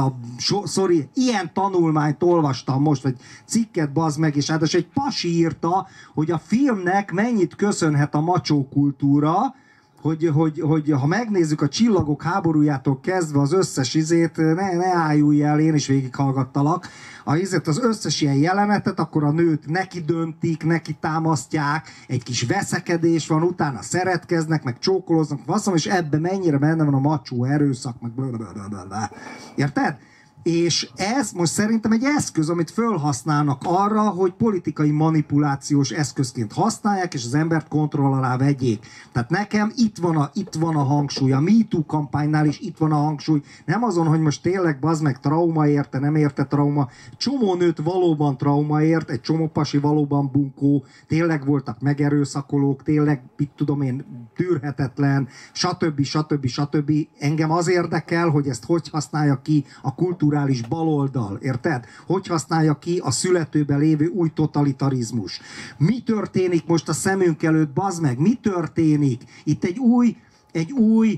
ilyen tanulmányt olvastam most, vagy cikket bazd meg, és hát egy pasi írta, hogy a filmnek mennyit köszönhet a macsó kultúra, hogy ha megnézzük a Csillagok háborújától kezdve az összes izét, ne álljulj el, én is végighallgattalak, az összes ilyen jelenetet, akkor a nőt neki döntik, neki támasztják, egy kis veszekedés van, utána szeretkeznek, meg csókoloznak, faszom, és ebben mennyire benne van a macsó erőszak, meg blablabla. Érted? És ez most szerintem egy eszköz, amit fölhasználnak arra, hogy politikai manipulációs eszközként használják, és az embert kontroll alá vegyék. Tehát nekem itt van a hangsúly. A MeToo kampánynál is itt van a hangsúly. Nem azon, hogy most tényleg bazd meg trauma érte, nem érte trauma. Csomó nőt valóban trauma ért, egy csomó pasi valóban bunkó, tényleg voltak megerőszakolók, tényleg, mit tudom én, tűrhetetlen, stb. Engem az érdekel, hogy ezt hogy használja ki a kulturális baloldal, érted? Hogy használja ki a születőben lévő új totalitarizmus? Mi történik most a szemünk előtt, bazd meg? Mi történik? Itt egy új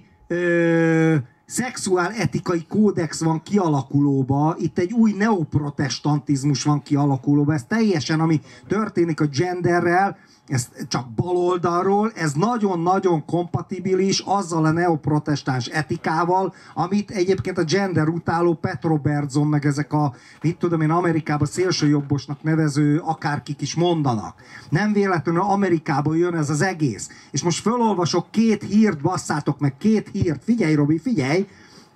szexuáletikai kódex van kialakulóba, itt egy új neoprotestantizmus van kialakulóba, ez teljesen, ami történik a genderrel, ez csak baloldalról, ez nagyon-nagyon kompatibilis azzal a neoprotestáns etikával, amit egyébként a gender utáló Pat Robertson, meg ezek a, mit tudom én, Amerikában szélsőjobbosnak nevező akárkik is mondanak. Nem véletlenül Amerikából jön ez az egész. És most fölolvasok 2 hírt, basszátok meg 2 hírt. Figyelj, Robi, figyelj!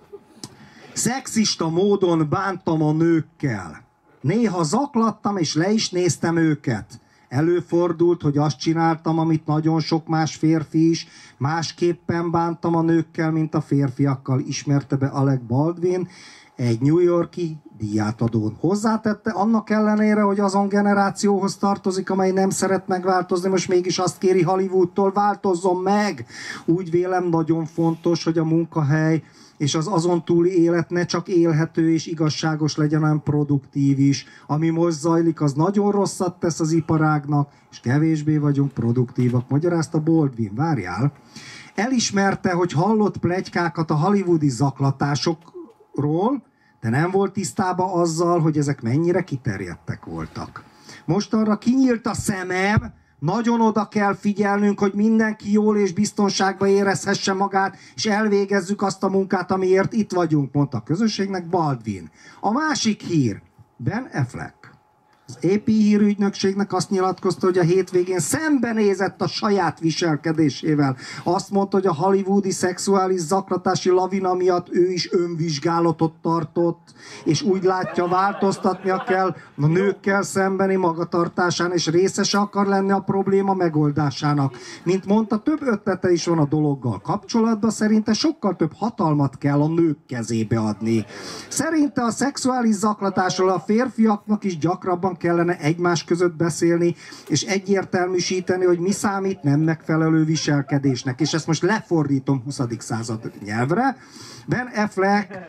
Szexista módon bántam a nőkkel. Néha zaklattam, és le is néztem őket. Előfordult, hogy azt csináltam, amit nagyon sok más férfi is, másképpen bántam a nőkkel, mint a férfiakkal, ismerte be Alec Baldwin, egy New York-i díjátadón. Hozzátette, annak ellenére, hogy azon generációhoz tartozik, amely nem szeret megváltozni, most mégis azt kéri Hollywoodtól, változzon meg! Úgy vélem, nagyon fontos, hogy a munkahely és az azon túli élet ne csak élhető és igazságos legyen, hanem produktív is. Ami most zajlik, az nagyon rosszat tesz az iparágnak, és kevésbé vagyunk produktívak. Magyarázta Baldwin, várjál. Elismerte, hogy hallott pletykákat a hollywoodi zaklatásokról, de nem volt tisztában azzal, hogy ezek mennyire kiterjedtek voltak. Most arra kinyílt a szemem, nagyon oda kell figyelnünk, hogy mindenki jól és biztonságban érezhesse magát, és elvégezzük azt a munkát, amiért itt vagyunk, mondta a közösségnek Baldwin. A másik hír, Ben Affleck. Az AP hírügynökségnek azt nyilatkozta, hogy a hétvégén szembenézett a saját viselkedésével. Azt mondta, hogy a hollywoodi szexuális zaklatási lavina miatt ő is önvizsgálatot tartott, és úgy látja, változtatnia kell a nőkkel szembeni magatartásán, és részese akar lenni a probléma megoldásának. Mint mondta, több ötlete is van a dologgal kapcsolatban, szerinte sokkal több hatalmat kell a nők kezébe adni. Szerinte a szexuális zaklatásról a férfiaknak is gyakrabban kellene egymás között beszélni, és egyértelműsíteni, hogy mi számít nem megfelelő viselkedésnek. És ezt most lefordítom 20. század nyelvre. Ben Affleck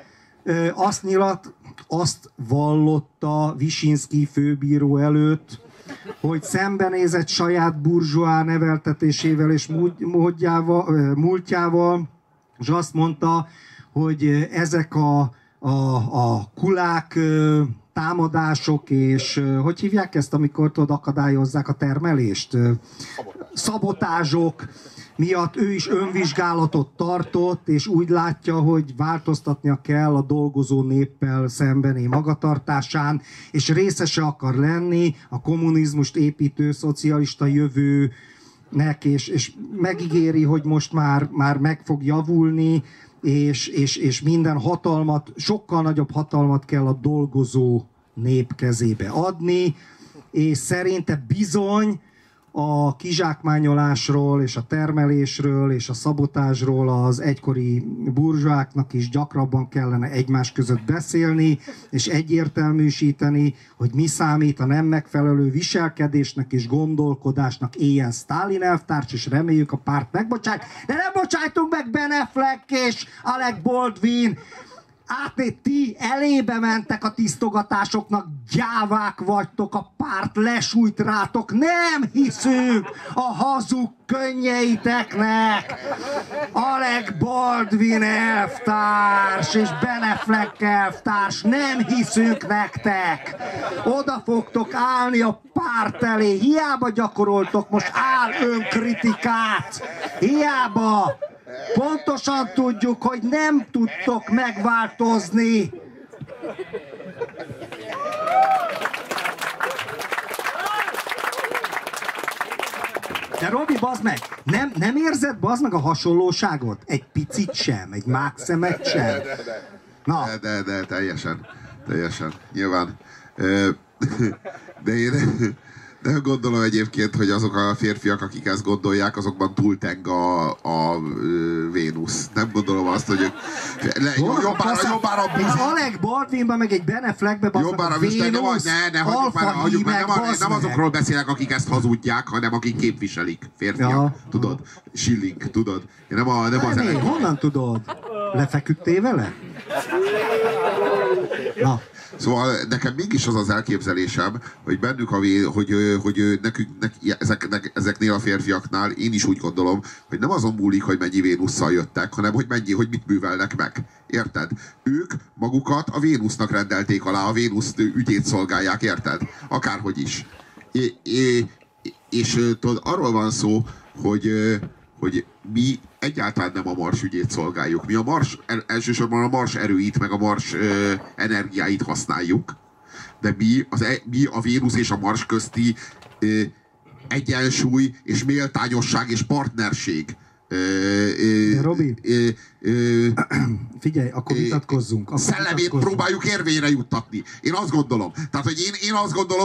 azt vallotta Wyszynski főbíró előtt, hogy szembenézett saját burzsóá neveltetésével és múltjával, és azt mondta, hogy ezek a kulák támadások, és hogy hívják ezt, amikor tudod, akadályozzák a termelést? Szabotázsok miatt ő is önvizsgálatot tartott, és úgy látja, hogy változtatnia kell a dolgozó néppel szembeni magatartásán, és részese akar lenni a kommunizmust építő szocialista jövőnek, és megígéri, hogy most már meg fog javulni, és minden hatalmat, sokkal nagyobb hatalmat kell a dolgozó nép kezébe adni, és szerinte bizony a kizsákmányolásról, és a termelésről, és a szabotázsról az egykori burzsák is gyakrabban kellene egymás között beszélni, és egyértelműsíteni, hogy mi számít a nem megfelelő viselkedésnek és gondolkodásnak. Éljen Sztálin elvtárs, és reméljük a párt megbocsájt, de nem bocsájtunk meg Ben Affleck és Alec Baldwin. Ti elébe mentek a tisztogatásoknak, gyávák vagytok, a párt lesújt rátok, nem hiszünk a hazug könnyeiteknek. Alec Baldwin elvtárs és Ben Affleck elvtárs, nem hiszünk nektek. Oda fogtok állni a párt elé, hiába gyakoroltok most önkritikát, hiába. Pontosan tudjuk, hogy nem tudtok megváltozni. De Robi, bazd meg, nem érzed, bazd meg, a hasonlóságot? Egy picit sem, egy mákszemet sem. Na. De teljesen, nyilván. De gondolom egyébként, hogy azok a férfiak, akik ezt gondolják, azokban túlteng a Vénusz. Nem gondolom azt, hogy ők jobbára buzi. Alec Baldwinban, meg egy Ben Affleckbe jobbára a Vénusz, hagyjuk már, nem azokról beszélek, akik ezt hazudják, hanem akik képviselik. Férfiak, ja. Tudod? Schilling, tudod? Nem az elég. Honnan tudod? Lefeküdtél vele? Na. Szóval nekem mégis az az elképzelésem, hogy bennük hogy ezeknél a férfiaknál én is úgy gondolom, hogy nem azon múlik, hogy mennyi Vénusszal jöttek, hanem hogy mit művelnek meg. Érted? Ők magukat a Vénusznak rendelték alá, a Vénusz ügyét szolgálják, érted? Akárhogy is. És tudod, arról van szó, hogy mi egyáltalán nem a Mars ügyét szolgáljuk. Mi elsősorban a Mars erőit, meg a Mars energiáit használjuk. De mi a Vénusz és a Mars közti egyensúly és méltányosság és partnerség. Robi, figyelj, akkor vitatkozzunk. Szellemét próbáljuk érvényre juttatni. Én azt gondolom. Tehát, hogy én azt gondolom,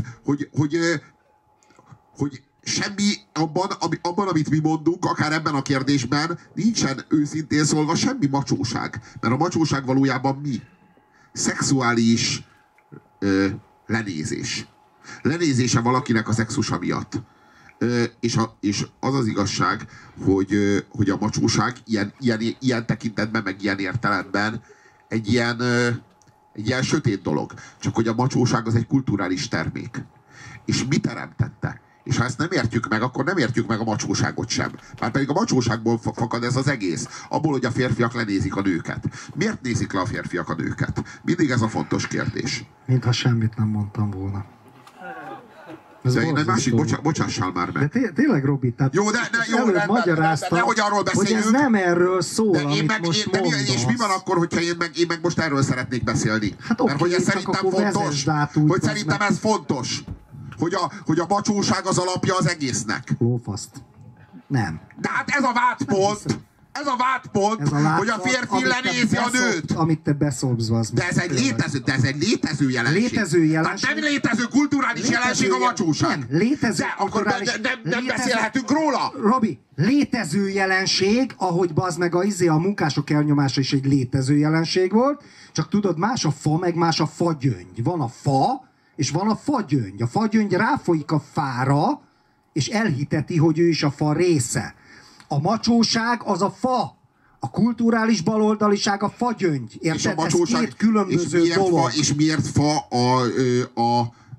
hogy semmi abban, amit mi mondunk, akár ebben a kérdésben, nincsen őszintén szólva semmi macsóság. Mert a macsóság valójában mi? Szexuális lenézés. Lenézése valakinek a szexusa miatt. És az az igazság, hogy a macsóság ilyen tekintetben, meg ilyen értelemben egy ilyen sötét dolog. Csak hogy a macsóság az egy kulturális termék. És mi teremtette? És ha ezt nem értjük meg, akkor nem értjük meg a macsóságot sem. Márpedig a macsóságból fakad ez az egész. Abból, hogy a férfiak lenézik a nőket. Miért nézik le a férfiak a nőket? Mindig ez a fontos kérdés. Mintha semmit nem mondtam volna. De én egy másik, bocsássál már meg. De tényleg, Robi, tehát jó, magyarázta, nehogy arról beszéljünk, hogy ez nem erről szól, de és mi van akkor, hogyha én meg most erről szeretnék beszélni? Hát oké, mert hogy ez szerintem fontos. Hogy szerintem ez fontos. Hogy a macsóság az alapja az egésznek. Lófaszt. Nem. De hát ez a vádpont! Ez a vádpont, hogy a férfi lenézi a nőt. Amit te beszólsz, az de ez egy létező jelenség. Létező jelenség. Tehát nem létező kulturális jelenség a macsóság. Nem, létező kulturális... Nem beszélhetünk róla. Robi, létező jelenség, ahogy bazd meg a munkások elnyomása is egy létező jelenség volt, csak tudod, más a fa, meg más a fagyöngy. Van a fa, és van a fagyöngy. A fagyöngy ráfolyik a fára, és elhiteti, hogy ő is a fa része. A macsóság az a fa. A kulturális baloldaliság a fagyöngy. Érted? És a macsóság, ez két különböző dolog. És miért fa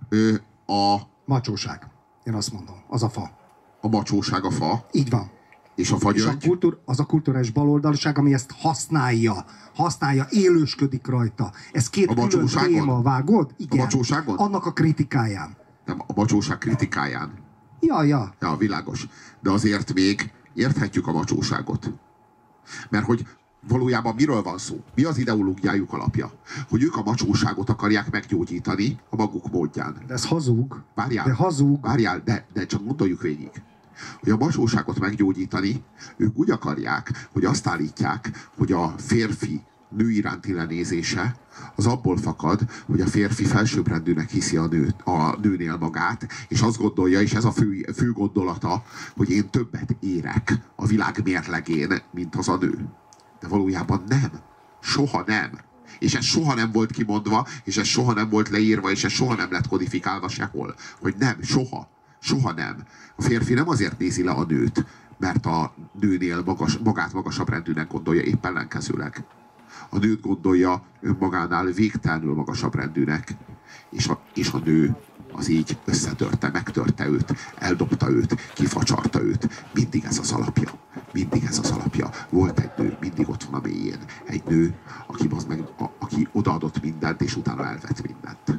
a... Macsóság. Én azt mondom. Az a fa. A macsóság a fa? Így van. És a fagyöngy? Az a kulturális baloldaliság, ami ezt használja, élősködik rajta. Ez két külön téma, vágod? Igen. A macsóságon? Annak a kritikáján. Nem, a macsóság kritikáján. Ja, világos. De azért még érthetjük a macsóságot. Mert hogy valójában miről van szó? Mi az ideológiájuk alapja? Hogy ők a macsóságot akarják meggyógyítani a maguk módján. De ez hazug. Várjál, de csak gondoljuk végig. Hogy a macsóságot meggyógyítani, ők úgy akarják, hogy azt állítják, hogy a férfi nő iránti lenézése az abból fakad, hogy a férfi felsőbbrendűnek hiszi a nőnél magát, és azt gondolja, és ez a fő gondolata, hogy én többet érek a világ mérlegén, mint az a nő. De valójában nem. Soha nem. És ez soha nem volt kimondva, és ez soha nem volt leírva, és ez soha nem lett kodifikálva sehol. Hogy nem, soha. Soha nem. A férfi nem azért nézi le a nőt, mert a nőnél magát magasabb rendűnek gondolja, épp ellenkezőleg. A nőt gondolja önmagánál végtelenül magasabb rendűnek, és a nő az így összetörte, megtörte őt, eldobta őt, kifacsarta őt. Mindig ez az alapja. Mindig ez az alapja. Volt egy nő, mindig ott van a mélyén. Egy nő, aki odaadott mindent, és utána elvett mindent.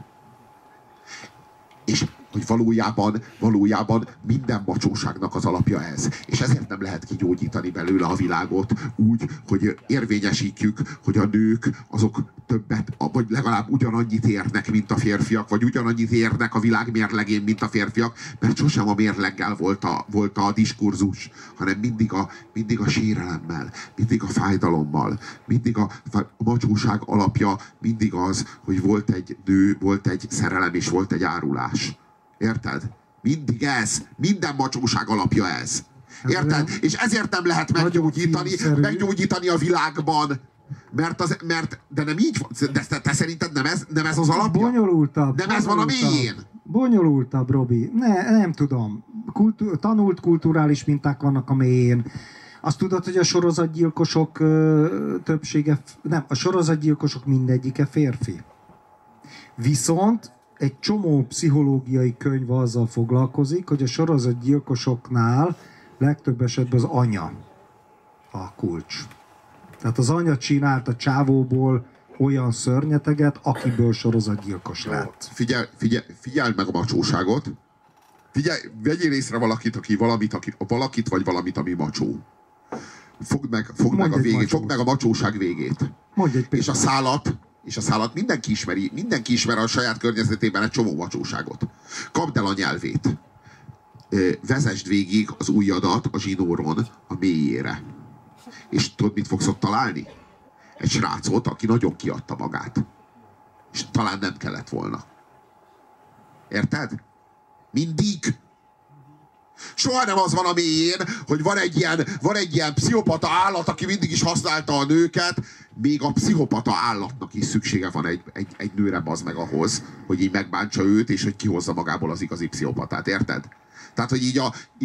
És hogy valójában minden macsóságnak az alapja ez. És ezért nem lehet kigyógyítani belőle a világot úgy, hogy érvényesítjük, hogy a nők azok többet, vagy legalább ugyanannyit érnek, mint a férfiak, vagy ugyanannyit érnek a világ mérlegén, mint a férfiak, mert sosem a mérleggel volt a diskurzus, hanem mindig a sérelemmel, mindig a fájdalommal, mindig a macsóság alapja mindig az, hogy volt egy nő, volt egy szerelem és volt egy árulás. Érted? Mindig ez. Minden macsóság alapja ez. Érted? És ezért nem lehet meggyógyítani a világban. De nem így van. De te szerinted nem ez az alapja? Bonyolultabb. Nem ez van a mélyén? Bonyolultabb, Robi. Nem tudom. Tanult kulturális minták vannak a mélyén. Azt tudod, hogy a sorozatgyilkosok többsége... Nem, a sorozatgyilkosok mindegyike férfi. Viszont egy csomó pszichológiai könyv azzal foglalkozik, hogy a sorozatgyilkosoknál legtöbb esetben az anya a kulcs. Tehát az anya csinált a csávóból olyan szörnyeteget, akiből sorozatgyilkos lett. Figyeld meg a macsóságot. Vegyél észre valakit vagy valamit, ami macsó. Fogd meg a macsóság végét. És a szálat mindenki ismeri a saját környezetében egy csomó macsóságot. Kapd el a nyelvét. Vezesd végig az ujjadat a zsinóron a mélyére. És tudod, mit fogsz ott találni? Egy srácot, aki nagyon kiadta magát. És talán nem kellett volna. Érted? Mindig. Soha nem az van a mélyén, hogy van egy ilyen pszichopata állat, aki mindig is használta a nőket, még a pszichopata állatnak is szüksége van egy nőre, bazd meg ahhoz, hogy így megbántsa őt, és hogy kihozza magából az igazi pszichopatát, érted? Tehát, hogy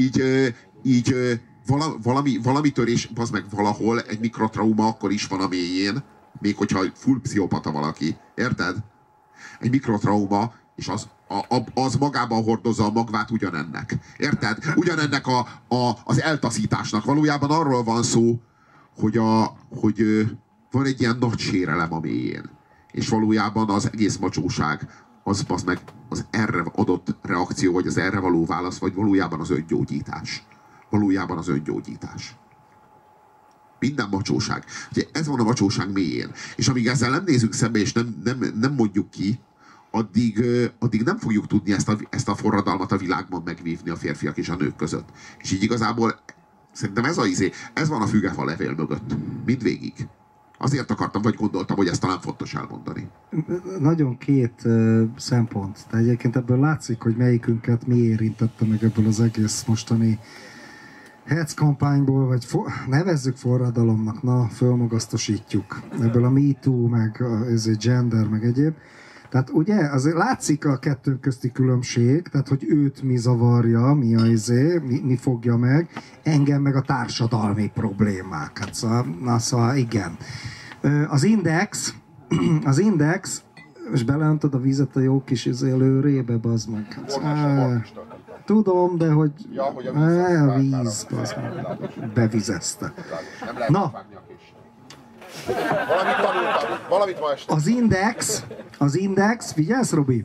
valami törés, bazd meg valahol, egy mikrotrauma akkor is van a mélyén, még hogyha full pszichopata valaki, érted? Egy mikrotrauma, és az magában hordozza a magvát ugyanennek. Érted? Ugyanennek az eltaszításnak. Valójában arról van szó, hogy van egy ilyen nagy sérelem a mélyén. És valójában az egész macsóság az erre adott reakció, vagy az erre való válasz, vagy valójában az öngyógyítás. Valójában az öngyógyítás. Minden macsóság. Ugye ez van a macsóság mélyén. És amíg ezzel nem nézünk szembe, és nem mondjuk ki, addig nem fogjuk tudni ezt a forradalmat a világban megvívni a férfiak és a nők között. És így igazából szerintem ez van a fügefa levél mögött. Mindvégig. Azért akartam, vagy gondoltam, hogy ezt talán fontos elmondani. Nagyon két szempont. De egyébként ebből látszik, hogy melyikünket mi érintette meg ebből az egész mostani Hetz kampányból, vagy nevezzük forradalomnak, na, fölmagasztosítjuk. Ebből a MeToo, meg ez a gender, meg egyéb. Tehát ugye, azért látszik a kettő közti különbség, tehát hogy őt mi zavarja, mi fogja meg, engem meg a társadalmi problémák. Hát szóval igen. Az Index, és beleöntad a vizet a jó kis lőrébe, bazd meg. Tudom, de hogy... Ja, hogy a víz bevizezte. Nem lehet Na. vágni a késsel. Valamit tanultam, valamit ma este. Az Index, figyelsz, Robi?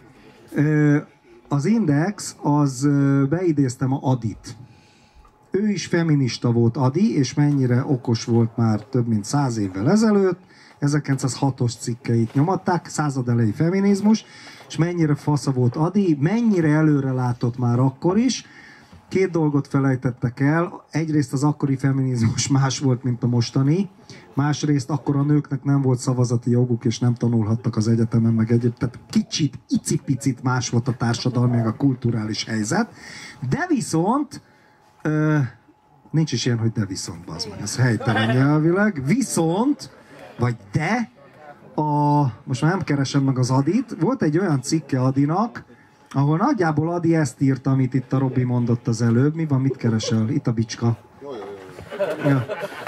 Az Index, beidéztem a Adit. Ő is feminista volt, Adi, és mennyire okos volt már több mint 100 évvel ezelőtt. 1906-os cikkeit nyomatták, századelei feminizmus, és mennyire fasza volt Adi, mennyire előre látott már akkor is. 2 dolgot felejtettek el. Egyrészt az akkori feminizmus más volt, mint a mostani. Másrészt akkor a nőknek nem volt szavazati joguk, és nem tanulhattak az egyetemen, meg egyéb. Tehát kicsit, icipicit más volt a társadalmi, meg a kulturális helyzet. De viszont, nincs is ilyen, hogy de viszont, bazd meg, ez helytelen nyelvileg. Viszont, vagy de, most már nem keresem meg az Adit, volt egy olyan cikke Adinak, ahol nagyjából Adi ezt írt, amit itt a Robi mondott az előbb. Mi van, mit keresel? Itt a bicska. Ja.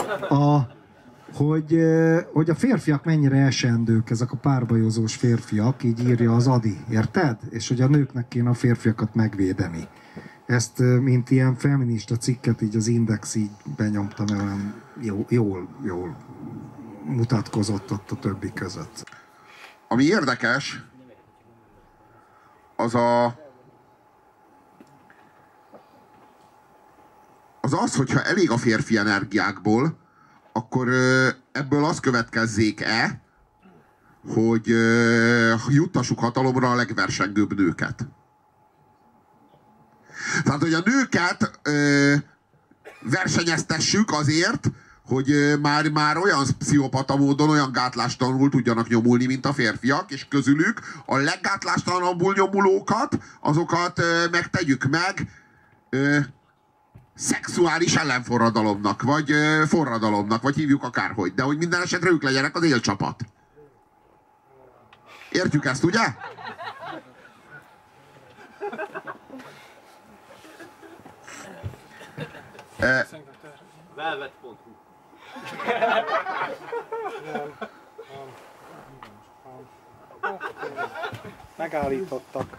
Hogy a férfiak mennyire esendők, ezek a párbajozós férfiak, így írja az Adi, érted? És hogy a nőknek kéne a férfiakat megvédeni. Ezt, mint ilyen feminista cikket, így az Index így benyomtam, olyan jól mutatkozott ott a többi között. Ami érdekes, az, hogyha elég a férfi energiákból, akkor ebből az következzék-e, hogy juttassuk hatalomra a legversengőbb nőket. Tehát, hogy a nőket versenyeztessük azért, hogy már olyan pszichopata módon, olyan gátlástalanul tudjanak nyomulni, mint a férfiak, és közülük a leggátlástalanabbul nyomulókat, azokat megtegyük meg szexuális ellenforradalomnak, vagy forradalomnak, vagy hívjuk akárhogy, de hogy minden esetre ők legyenek az élcsapat. Értjük ezt, ugye? Velvet.hu. Megállítottak.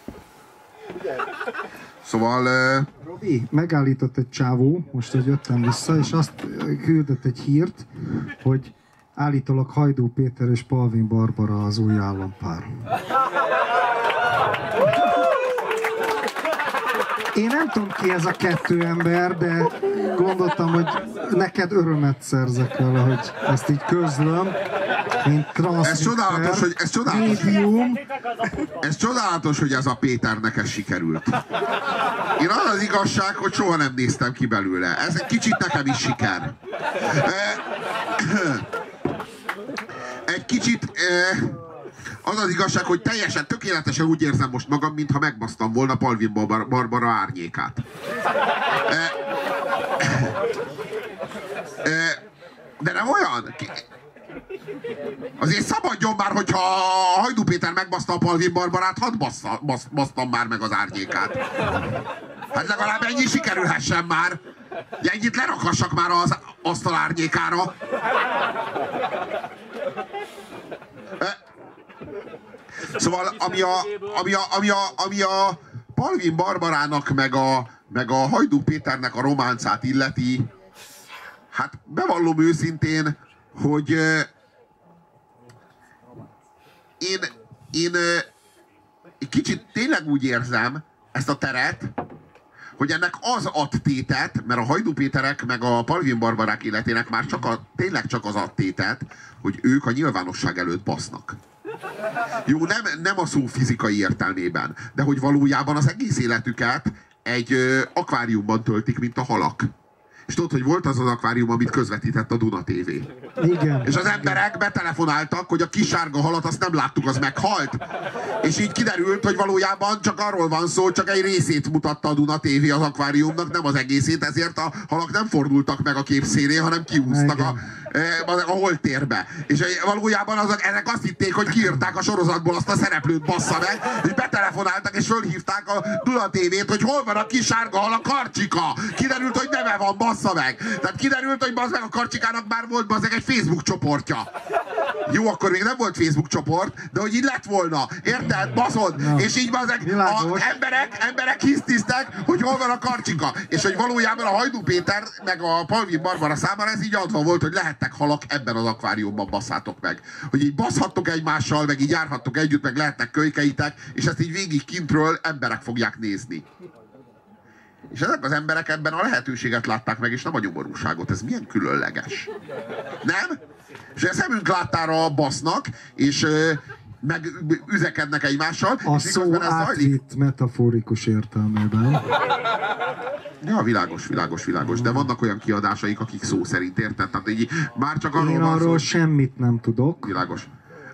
Szóval... Robi, megállított egy csávó, most, hogy jöttem vissza, és azt küldött egy hírt, hogy állítólag Hajdú Péter és Palvin Barbara az új állampár. Én nem tudom ki ez a 2 ember, de gondoltam, hogy neked örömet szerzek vele, hogy ezt így közlöm, mint transzmitter, médium. Ez csodálatos, hogy ez a Péternek ez sikerült. Én az igazság, hogy soha nem néztem ki belőle. Ez egy kicsit nekem is siker. Egy kicsit... Az igazság, hogy teljesen, tökéletesen úgy érzem most magam, mintha megbasztam volna Palvin Barbara árnyékát. De nem olyan? Azért szabadjon már, hogyha a Hajdú Péter megbaszta a Palvin Barbarát, hadd basztam már meg az árnyékát. Hát legalább ennyi sikerülhessen már. Ennyit lerakhassak már az asztal árnyékára. Szóval ami a Palvin Barbarának meg a Hajdú Péternek a románcát illeti, hát bevallom őszintén, hogy én egy kicsit tényleg úgy érzem ezt a teret, hogy ennek az ad tétet, mert a Hajdú Péterek meg a Palvin Barbarák életének már tényleg csak az ad tétet, hogy ők a nyilvánosság előtt basznak. Jó, nem a szó fizikai értelmében, de hogy valójában az egész életüket egy akváriumban töltik, mint a halak. És tudod, hogy volt az az akvárium, amit közvetített a Duna TV. Igen. És az emberek betelefonáltak, hogy a kis sárga halat azt nem láttuk, az meghalt. És így kiderült, hogy valójában csak arról van szó, csak egy részét mutatta a Duna TV az akváriumnak, nem az egészét, ezért a halak nem fordultak meg a képszélén, hanem kiúztak a holttérbe. És valójában ezek azt hitték, hogy kiírták a sorozatból azt a szereplőt, bassza meg, és betelefonáltak és fölhívták a Duna TV-t, hogy hol van a kis sárga hal, a Karcsika. Kiderült, hogy neve van, bassza meg. Tehát kiderült, hogy bazd meg a Karcsikának már volt bazd meg egy Facebook csoportja. Jó, akkor még nem volt Facebook csoport, de hogy így lett volna. Érted? Baszod? No. És így bazd meg az emberek hisztisztek, hogy hol van a Karcsika. És hogy valójában a Hajdú Péter meg a Palvin Barbara számára ez így adva volt, hogy lehettek halak ebben az akváriumban, basszátok meg. Hogy így baszhattok egymással, meg így járhattok együtt, meg lehetnek kölykeitek, és ezt így végig kintről emberek fogják nézni. És ezek az emberek ebben a lehetőséget látták meg, és nem a nyomorúságot. Ez milyen különleges. Nem? És a szemünk láttára basznak, és meg üzekednek egymással. A és szó átvitt metaforikus értelmében. Ja, világos. De vannak olyan kiadásaik, akik szó szerint érted. Tehát így már csak arról én van arról szó, semmit nem tudok. világos.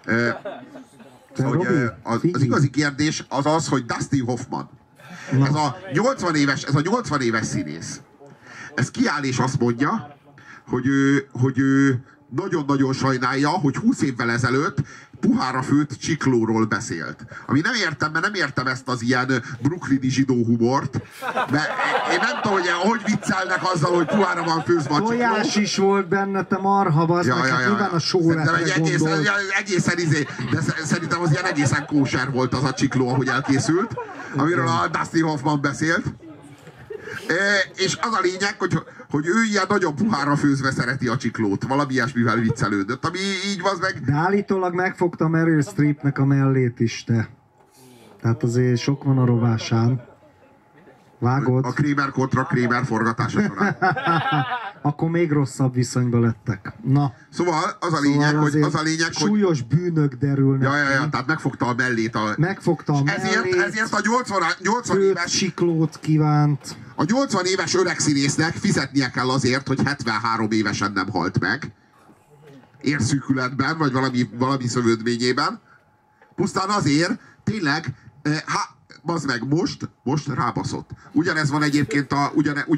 Robi, Az igazi kérdés az az, hogy Dustin Hoffman, ez a 80 éves színész, ez kiáll és azt mondja, hogy ő nagyon-nagyon sajnálja, hogy 20 évvel ezelőtt puhára főtt csiklóról beszélt. Ami nem értem, mert nem értem ezt az ilyen brooklyni zsidó humort, mert én nem tudom, hogy viccelnek azzal, hogy puhára van főzve a csikló. Tojás is volt benne, te marha, bazd meg, hát nyilván a sóletre gondol. Egészen de szerintem az ilyen egészen kóser volt az a csikló, ahogy elkészült, amiről a Dustin Hoffman beszélt. És az a lényeg, hogy ő ilyen nagyon puhára főzve szereti a csiklót. Valami ilyesmivel viccelődött, ami így van meg. De állítólag megfogta Meryl Streepnek a mellét is, te. Tehát azért sok van a rovásán. Vágod? A Kramer kontra Kramer forgatása során. Akkor még rosszabb viszonyba lettek. Na. Szóval az a lényeg, hogy súlyos bűnök derülnek. Ja, tehát megfogta a mellét. Megfogta a mellét. Ezért a 80 éves... csiklót kívánt. A 80 éves öreg színésznek fizetnie kell azért, hogy 73 évesen nem halt meg. Érszűkületben, vagy valami szövődményében. Pusztán azért, tényleg, bazd meg, most rábaszott. Ugyanez van egyébként a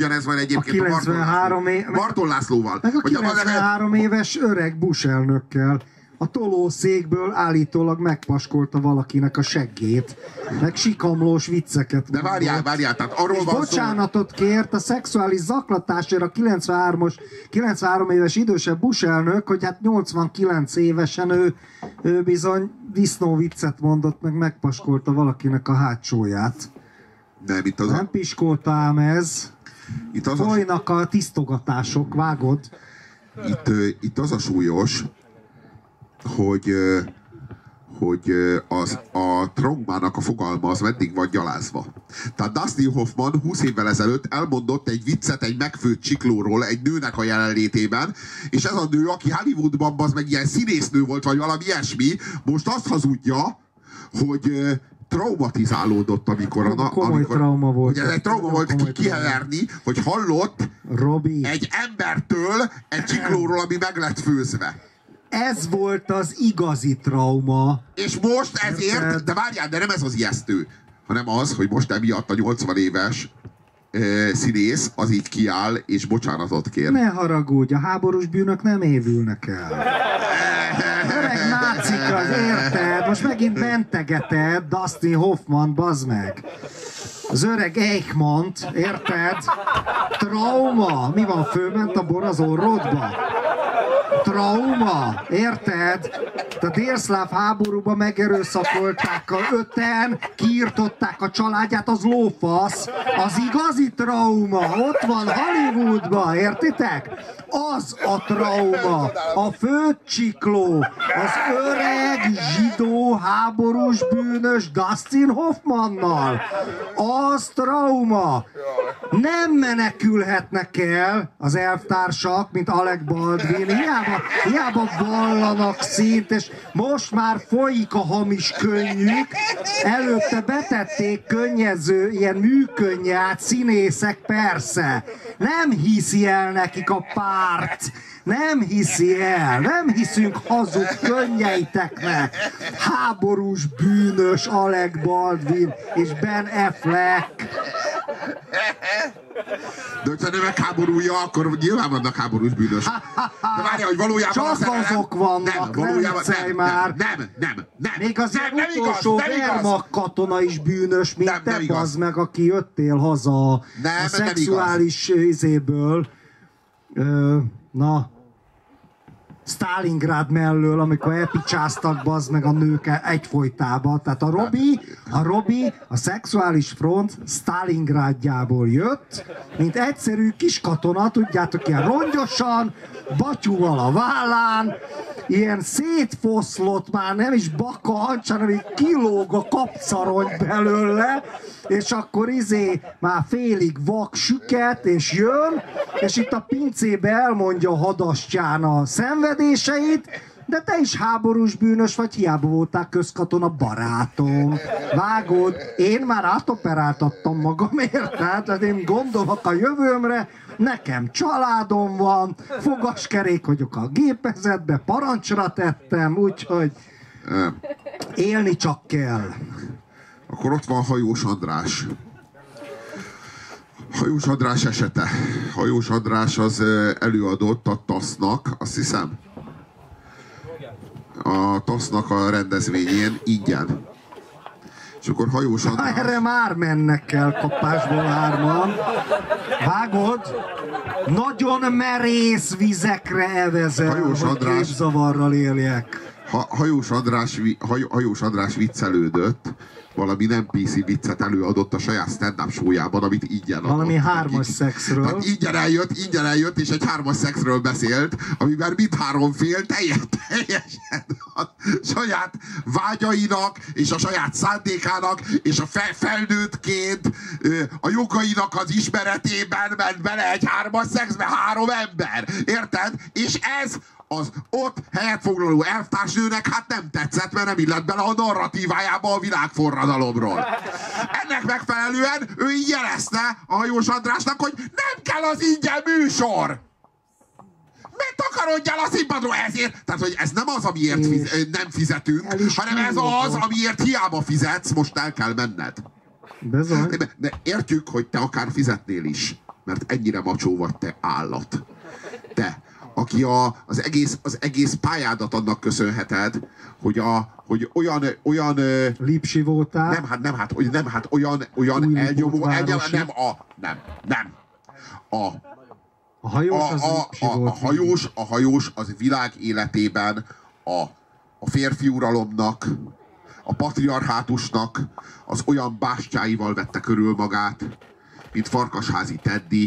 93 Bartol Lászlóval. Meg a 93 éves öreg Bush elnökkel. A tolószékből állítólag megpaskolta valakinek a seggét. Meg sikamlós vicceket. De várjál, tehát arról és van bocsánatot kért a szexuális zaklatásért a 93 éves idősebb Bush elnök, hogy hát 89 évesen ő bizony disznó viccet mondott, meg megpaskolta valakinek a hátsóját. Nem piskolta ám ez. Folynak a tisztogatások, vágod? Itt az a súlyos, hogy a traumának a fogalma az meddig van gyalázva. Tehát Dustin Hoffman 20 évvel ezelőtt elmondott egy viccet egy megfőtt csiklóról egy nőnek a jelenlétében, és ez a nő, aki Hollywoodban az meg ilyen színésznő volt, vagy valami ilyesmi, most azt hazudja, hogy traumatizálódott, amikor trauma volt. Ugye ez egy trauma volt kiheverni, hogy hallott Robi. egy embertől egy csiklóról, ami meg lett főzve. Ez volt az igazi trauma. És most ezért, de várjál, de nem ez az ijesztő, hanem az, hogy most emiatt a 80 éves színész az így kiáll és bocsánatot kér. Ne haragudj, a háborús bűnök nem évülnek el. Öreg nácik az, érted? Most megint mentegeted Dustin Hoffman, bazd meg. Az öreg Eichmann-t, érted? Trauma. Mi van, fölment a bor az orrodba? Trauma, érted? A délszláv háborúban megerőszakolták a 5-en, kiirtották a családját, az lófasz. Az igazi trauma, ott van Hollywoodban, értitek? Az a trauma, a főcsikló, az öreg zsidó háborús bűnös Dustin Hoffmannal. Az trauma. Nem menekülhetnek el az elvtársak, mint Alec Baldwin. Hiába vallanak szint, és most már folyik a hamis könnyük. Előtte betették könnyező, ilyen műkönnyát színészek, persze. Nem hiszi el nekik a párt. Nem hiszi el, nem hiszünk hazug könnyeiteknek. Háborús bűnös Alec Baldwin és Ben Affleck. De hogyha nem háborúja, akkor nyilván vannak háborús bűnös. De várjál, hogy valójában Csak a szerelem... azok vannak, nem. Még az nem utolsó Wehrmacht katona is bűnös, mint te, bazd meg, aki jöttél haza a szexuális izéből. Sztálingrád mellől, amikor elpicsáztak, bazd meg a nők egyfolytában. Tehát a Robi a szexuális front Sztálingrádjából jött, mint egyszerű kis katona, tudjátok, ilyen rongyosan, batyúval a vállán, ilyen szétfoszlott, már nem is bakancs, hanem így kilóg a kapcarony belőle, és akkor már félig vak süket, és jön, és itt a pincébe elmondja a hadastyán a szenvedéseit, de te is háborús bűnös vagy, hiába voltál közkatona, barátom. Vágod, én már átoperáltattam magam, érted? Tehát én gondolok a jövőmre, nekem családom van, fogaskerék vagyok a gépezetbe, parancsra tettem, úgyhogy élni csak kell. Akkor ott van Hajós András. Hajós András esete. Hajós András az előadott a TASZ-nak, azt hiszem, a TASZ-nak a rendezvényén ingyen. És akkor Hajós András... Erre már mennek el kapásból hárman. Vágod? Nagyon merész vizekre evezel, hogy képzavarral éljek. Hajós András viccelődött, valami nem PC viccet előadott a saját stand-up show-jában, amit ingyen adott. Valami hármas szexről. Tehát ingyen eljött, és egy hármas szexről beszélt, amiben mindhárom fél teljesen a saját vágyainak, és a saját szándékának, és a felnőttként a jogainak az ismeretében ment bele egy hármas szexbe 3 ember. Érted? És ez az ott helyet foglaló elvtársnőnek hát nem tetszett, mert nem illett bele a narratívájába a világforradalomról. Ennek megfelelően ő így jelezte a Hajós Andrásnak, hogy nem kell az ingyen műsor! Miért takarodjál a színpadról ezért? Tehát, hogy ez nem az, amiért nem fizetünk, hanem ez az, amiért hiába fizetsz, most el kell menned. Bizony. De értjük, hogy te akár fizetnél is, mert ennyire macsó vagy, te állat. Te, aki az egész pályádat annak köszönheted, hogy olyan Lipsi voltál? Nem, olyan elnyomó, nem. A hajós az Lipsi volt. A hajós az világ életében a férfi uralomnak, a patriarhátusnak az olyan bástyáival vette körül magát, mint Farkasházi Teddy.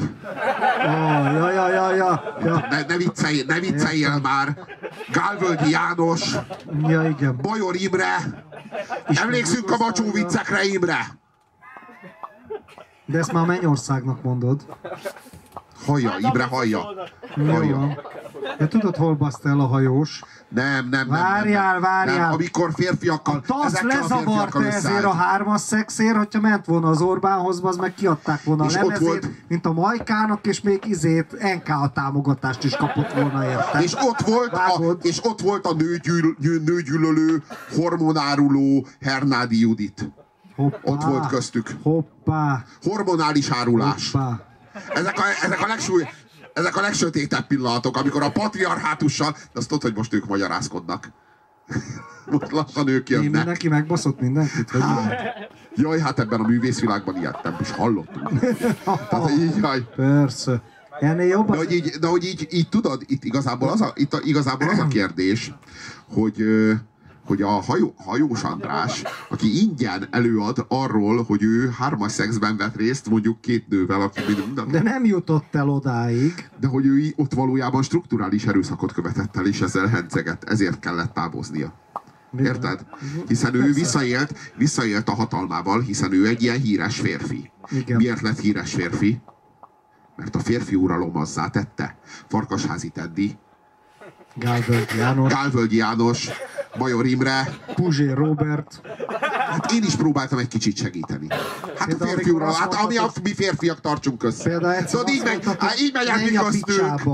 Ne vicceljél már! Gálvölgyi János! Ja, igen. Bajor Imre! Emlékszünk a macsó viccekre, Imre! De ezt már Mennyországnak mondod. Hallja, Imre, hallja. De tudod, hol baszta el a hajós? Nem. Várjál. Nem, amikor férfiakkal... A TASZ lezavarta ezért a hármas szexért, hogyha ment volna az Orbánhoz, az meg kiadták volna a lemezét, mint a Majkának, és még NK támogatást is kapott volna érte. És ott volt a nőgyűlölő, hormonáruló Hernádi Judit. Hoppá. Ott volt köztük. Hoppá. Hormonális árulás. Hoppá. Ezek a legsötétebb pillanatok, amikor a patriarhátussal, de azt tudod, hogy most ők magyarázkodnak. Most lassan ők jönnek. Mindenki megbaszott mindenkit? Jaj, hát ebben a művészvilágban ilyet nem is hallottunk. Tehát így, jaj. Persze. Ennél jobb. De hogy így tudod, itt igazából az a kérdés, hogy a Hajós András, aki ingyen előad arról, hogy ő hármas szexben vett részt, mondjuk 2 nővel, aki de nem jutott el odáig. De hogy ő ott valójában strukturális erőszakot követett el, és ezzel hencegett. Ezért kellett távoznia. Érted? Hiszen ő visszaélt a hatalmával, hiszen ő egy ilyen híres férfi. Igen. Miért lett híres férfi? Mert a férfi uralom azzá tette. Farkasházi Teddy, Gálvölgyi János, Bajor Imre, Puzsér Robert. Hát én is próbáltam egy kicsit segíteni. Hát a férfi uralom, hát ami mi férfiak tartsunk össze. Például egyszer így megy át mi köztünk.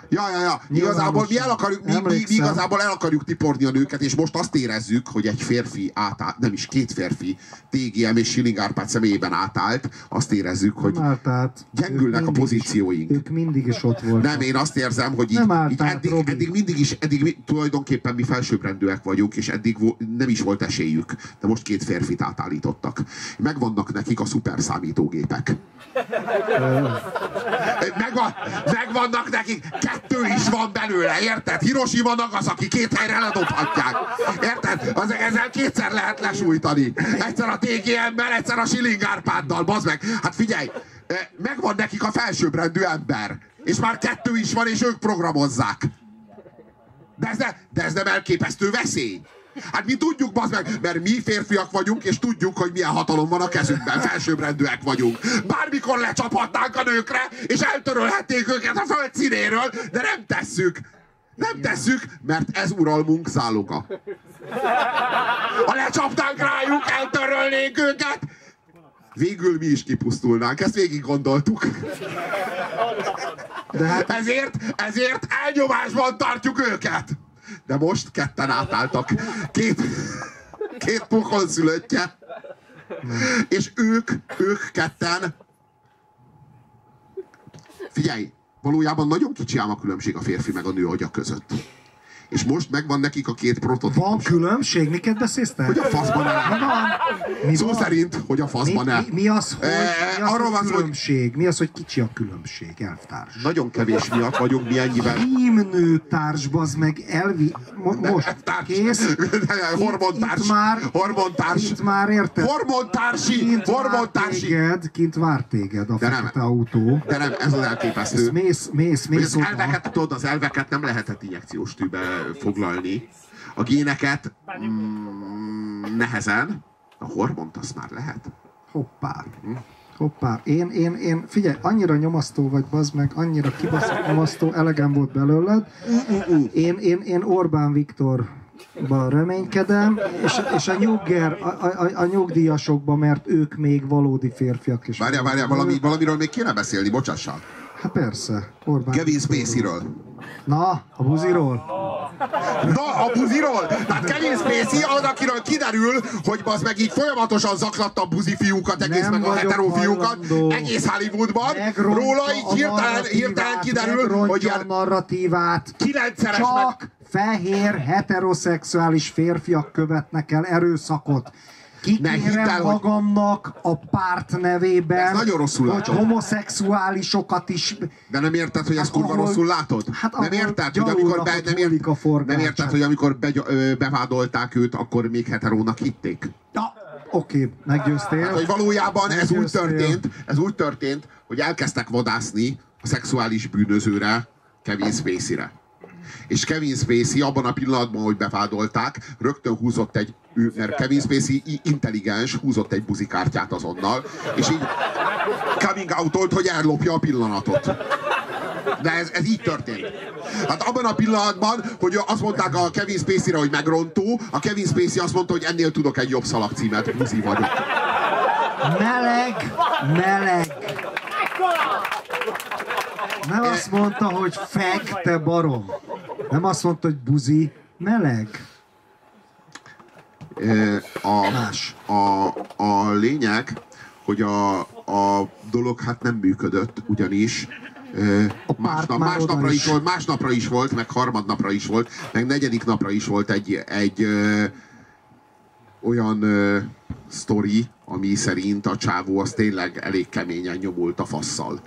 Ja. Igazából mi igazából el akarjuk tiporni a nőket, és most azt érezzük, hogy egy férfi átállt, nem is két férfi, TGM és Schilling Árpád személyében átállt, azt érezzük, hogy gyengülnek a pozícióink. Ők mindig is ott voltak. Nem, én azt érzem, hogy eddig tulajdonképpen mi felsőbbrendűek vagyunk, és eddig nem is volt esélyük. De most két férfit átállítottak. Megvannak nekik a szuperszámítógépek. Megvannak nekik, 2 is van belőle, érted? Hiroshima, Nagasaki, 2 helyre ledobhatják. Érted? Ezzel 2-szer lehet lesújtani. Egyszer a TGM-mel, egyszer a Schilling Árpáddal, bazd meg. Hát figyelj, megvan nekik a felsőbbrendű ember. És már 2 is van, és ők programozzák. De ez nem elképesztő veszély. Hát mi tudjuk, bazd meg, mert mi férfiak vagyunk, és tudjuk, hogy milyen hatalom van a kezünkben, felsőbbrendűek vagyunk. Bármikor lecsaphatnánk a nőkre, és eltörölhetnénk őket a föld színéről, de nem tesszük. Nem tesszük, mert ez uralmunk záloga. Ha lecsapnánk rájuk, eltörölnénk őket, végül mi is kipusztulnánk, ezt végig gondoltuk. De hát ezért elnyomásban tartjuk őket. De most ketten átálltak. Két pokolszülöttje. És ők ketten... Figyelj, valójában nagyon kicsi ám a különbség a férfi meg a nő agya között. És most megvan nekik a 2 prototípus. Van különbség? Miket beszélsz te? Hogy a faszban el. Szó szerint, hogy a faszban el. Mi az, hogy különbség? Mi az, hogy kicsi a különbség, elvtárs? Nagyon kevés miatt vagyunk mi ennyivel. Hímnőtárs, bazd meg, most kész. Hormontárs. Itt már érted? Hormontársi. Kint vár téged a fekete autó. De nem, ez az elképesztő. Mész az elveket, tudod, az elveket nem lehetett injekciós tűbe foglalni. A géneket nehezen, a hormont azt már lehet. Hoppá. Én, figyelj, annyira nyomasztó vagy, bazd meg, annyira kibaszott nyomasztó, elegem volt belőled. Én Orbán Viktorban reménykedem, és a nyugdíjasokban, mert ők még valódi férfiak is. Várjál, valamiről még kéne beszélni, bocsással. Hát persze, Orbán Kevin Spacey-ről. Na, a buziról? A buziról! Tehát Kevin Spacey az, akiről kiderül, hogy az meg így folyamatosan zaklatta a buzi fiúkat, egész meg a hetero fiúkat, egész Hollywoodban. Róla így hirtelen kiderül, hogy ilyen narratívát 9-szeres csak fehér, heteroszexuális férfiak követnek el erőszakot. Kikérem magamnak a párt nevében, hogy homoszexuálisokat is... De nem érted, hogy ezt kurva rosszul látod? Hát nem érted, hogy amikor bevádolták őt, akkor még heterónak hitték? Oké, meggyőztél. Hát, hogy valójában ez úgy történt, hogy elkezdtek vadászni a szexuális bűnözőre, Kevin Spacey-re. És Kevin Spacey abban a pillanatban, hogy bevádolták, rögtön húzott mert Kevin Spacey intelligens, húzott egy buzikártyát azonnal, és így coming out-olt, hogy ellopja a pillanatot. De ez így történt. Hát abban a pillanatban, hogy azt mondták a Kevin Spacey-re, hogy megrontó, a Kevin Spacey azt mondta, hogy ennél tudok egy jobb szalagcímet, buzi vagyok. Meleg. Nem azt mondta, hogy feg, te barom. Nem azt mondta, hogy buzi, meleg. A lényeg, hogy a dolog hát nem működött, ugyanis másnapra is volt, meg harmadnapra is volt, meg negyedik napra is volt egy olyan sztori, ami szerint a csávó az tényleg elég keményen nyomult a fasszal.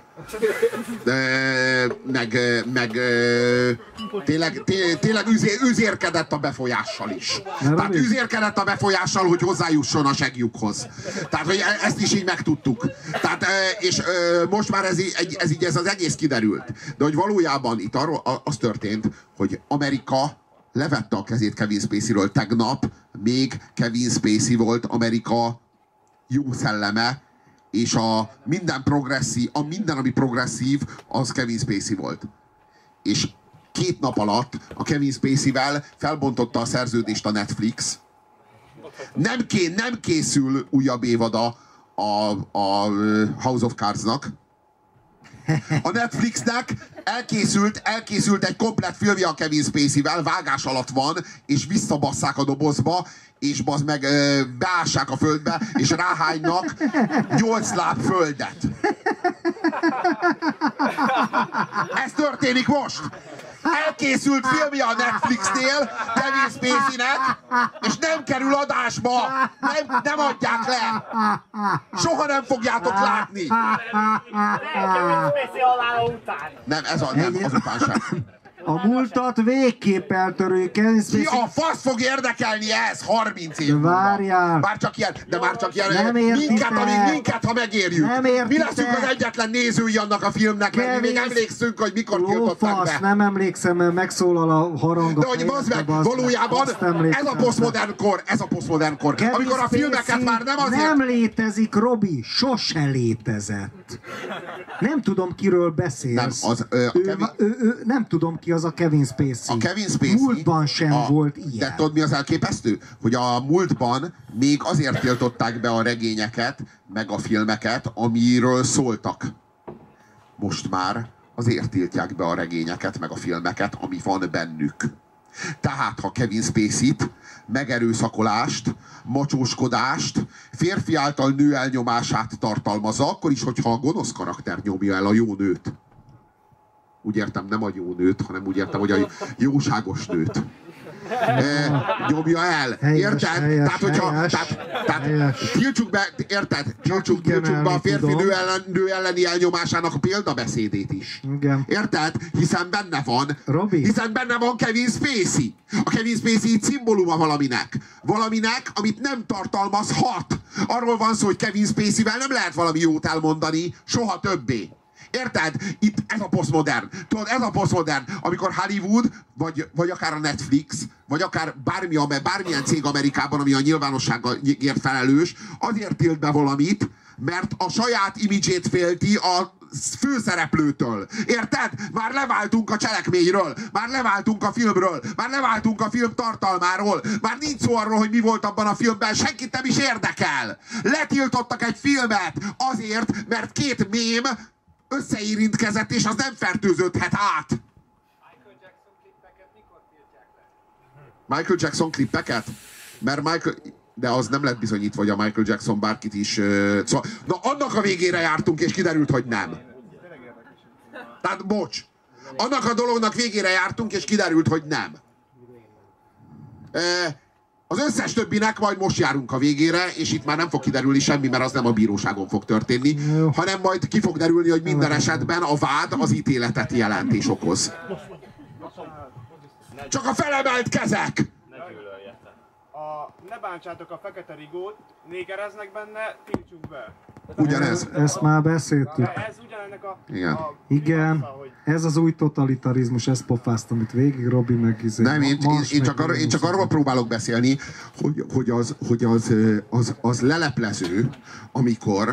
Tényleg üzérkedett a befolyással is. Tehát üzérkedett a befolyással, hogy hozzájusson a segjukhoz. Tehát, hogy ezt is így megtudtuk. Tehát, és most már ez az egész kiderült. De hogy valójában itt az történt, hogy Amerika levette a kezét Kevin Spacey-ről tegnap, még Kevin Spacey volt Amerika jó szelleme, és minden, ami progresszív, az Kevin Spacey volt. És 2 nap alatt a Kevin Spacey-vel felbontotta a szerződést a Netflix. Nem készül újabb évada a House of Cards-nak. A Netflixnek elkészült egy komplett filmje a Kevin Spacey-vel, vágás alatt van, és visszabasszák a dobozba, és bazd meg beássák a földbe, és ráhánynak 8 láb földet. Ez történik most! Elkészült filmje a Netflixnél Kevin Spacey-nek, és nem kerül adásba! Nem adják le! Soha nem fogjátok látni! Nem, azután sem. A múltat végképp eltörő Kevin Spacey. Ki a fasz fog érdekelni ez 30 év múlva? Várjál! Már csak ilyen, Nem minket, ha megérjük. Mi leszünk az egyetlen nézői annak a filmnek, mert mi még emlékszünk, hogy mikor tiltották be. Nem emlékszem, mert megszólal a harang. De hogy bazd meg, valójában ez a posztmodern kor, amikor a filmeket már nem azért... Nem létezik, Robi, sose létezett. Nem tudom, kiről beszélsz. Nem tudom, ki az a Kevin Spacey. A Kevin Spacey... Múltban sem volt ilyen. De tudod, mi az elképesztő? Hogy a múltban még azért tiltották be a regényeket, meg a filmeket, amiről szóltak. Most már azért tiltják be a regényeket, meg a filmeket, ami van bennük. Tehát, ha Kevin Spacey-t, megerőszakolást, macsóskodást, férfi által nő elnyomását tartalmazza, akkor is, hogyha a gonosz karakter nyomja el a jó nőt. Úgy értem, nem a jó nőt, hanem úgy értem, hogy a jóságos nőt. Nyomja el. Érted? Tehát, tiltsuk be, érted? Tiltsuk be a férfi nő elleni elnyomásának a példabeszédét is. Igen. Érted? Hiszen benne van. Robi. Hiszen benne van Kevin Spacey. A Kevin Spacey szimbóluma valaminek. Valaminek, amit nem tartalmazhat. Arról van szó, hogy Kevin Spacey-vel nem lehet valami jót elmondani soha többé. Érted? Itt ez a posztmodern. Tudod, ez a posztmodern, amikor Hollywood, vagy akár a Netflix, vagy akár bármilyen cég Amerikában, ami a nyilvánosságért felelős, azért tilt be valamit, mert a saját imidzsét félti a főszereplőtől. Érted? Már leváltunk a cselekményről, már leváltunk a filmről, már leváltunk a film tartalmáról, már nincs szó arról, hogy mi volt abban a filmben, senkit nem is érdekel. Letiltottak egy filmet azért, mert 2 mém összeérintkezett, és az nem fertőződhet át. Michael Jackson klippeket? Mert de az nem lett bizonyítva, hogy a Michael Jackson bárkit is... Szóval, na, annak a végére jártunk, és kiderült, hogy nem. Tehát, bocs. Annak a dolognak végére jártunk, és kiderült, hogy nem. Az összes többinek majd most járunk a végére, és itt már nem fog kiderülni semmi, mert az nem a bíróságon fog történni, hanem majd ki fog derülni, hogy minden esetben a vád az ítéletet jelent és okoz. Csak a felemelt kezek! Ne bántsátok a fekete rigót, négereznek benne, tiltsuk be. Ugyanez. Ezt már beszéltük. Ez ugyanennek Igen, ez az új totalitarizmus, ezt pofáztam itt végig, Robi meg izé. Nem, én csak arról próbálok beszélni, hogy az leleplező, amikor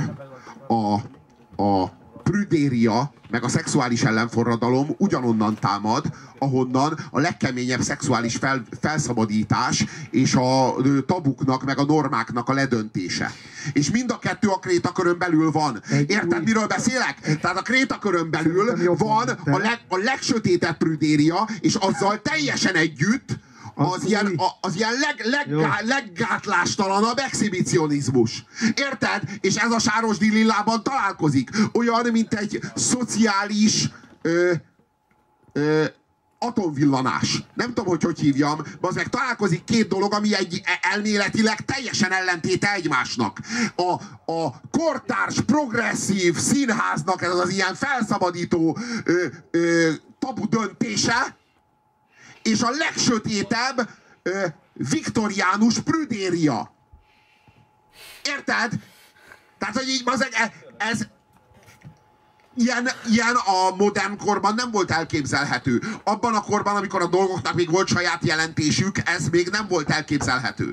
a prüdéria, meg a szexuális ellenforradalom ugyanonnan támad, ahonnan a legkeményebb szexuális felszabadítás és a tabuknak, meg a normáknak a ledöntése. És mind a kettő a krétakörön belül van. Érted, miről beszélek? Tehát a krétakörön belül van a legsötétebb prüdéria, és azzal teljesen együtt az ilyen leggátlástalanabb exhibicionizmus. Érted? És ez a Sárosdi Lillában találkozik. Olyan, mint egy szociális atomvillanás. Nem tudom, hogy hívjam, de az meg találkozik 2 dolog, ami egy elméletileg teljesen ellentéte egymásnak. A kortárs, progresszív színháznak ez az ilyen felszabadító tabu döntése, és a legsötétebb viktoriánus prüdéria. Érted? Tehát, hogy így ez ilyen a modern korban nem volt elképzelhető. Abban a korban, amikor a dolgoknak még volt saját jelentésük, ez még nem volt elképzelhető.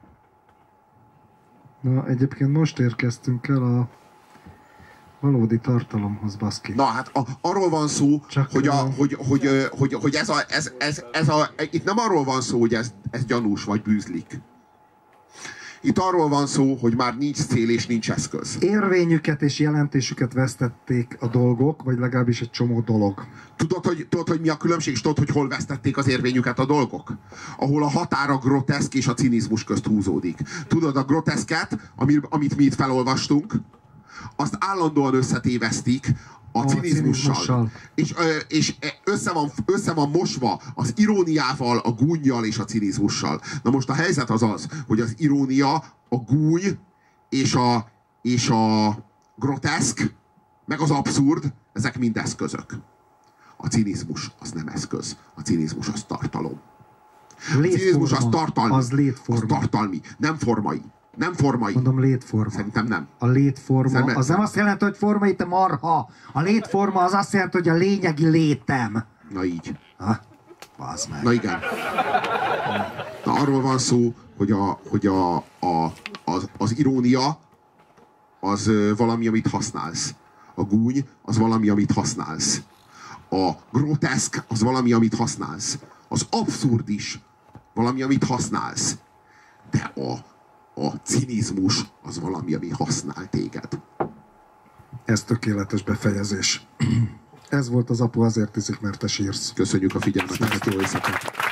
Na, egyébként most érkeztünk el a valódi tartalomhoz, baszki. Na hát arról van szó, hogy itt nem arról van szó, hogy ez gyanús vagy bűzlik. Itt arról van szó, hogy már nincs cél és nincs eszköz. Érvényüket és jelentésüket vesztették a dolgok, vagy legalábbis egy csomó dolog. Tudod, hogy mi a különbség, és tudod, hogy hol vesztették az érvényüket a dolgok? Ahol a határ a groteszk és a cinizmus közt húzódik. Tudod, a groteszket, amit mi itt felolvastunk, azt állandóan összetévesztik a cinizmussal. És össze van mosva az iróniával, a gúnnyal és a cinizmussal. Na most a helyzet az, hogy az irónia, a gúny és a groteszk, meg az abszurd, ezek mind eszközök. A cinizmus az nem eszköz. A cinizmus az tartalom. A cinizmus az tartalmi. Az létforma. Az tartalmi, nem formai. Nem formai. Mondom, létforma. Szerintem nem. A létforma az nem azt jelenti, hogy formai, te marha. A létforma az azt jelenti, hogy a lényegi létem. Na így. Bazd meg. Na igen. Na, arról van szó, hogy az irónia az valami, amit használsz. A gúny az valami, amit használsz. A groteszk az valami, amit használsz. Az abszurd is valami, amit használsz. De a cinizmus az valami, ami használ téged. Ez tökéletes befejezés. Ez volt az Apu azért iszik, mert te sírsz. Köszönjük a figyelmet, jó éjszakát!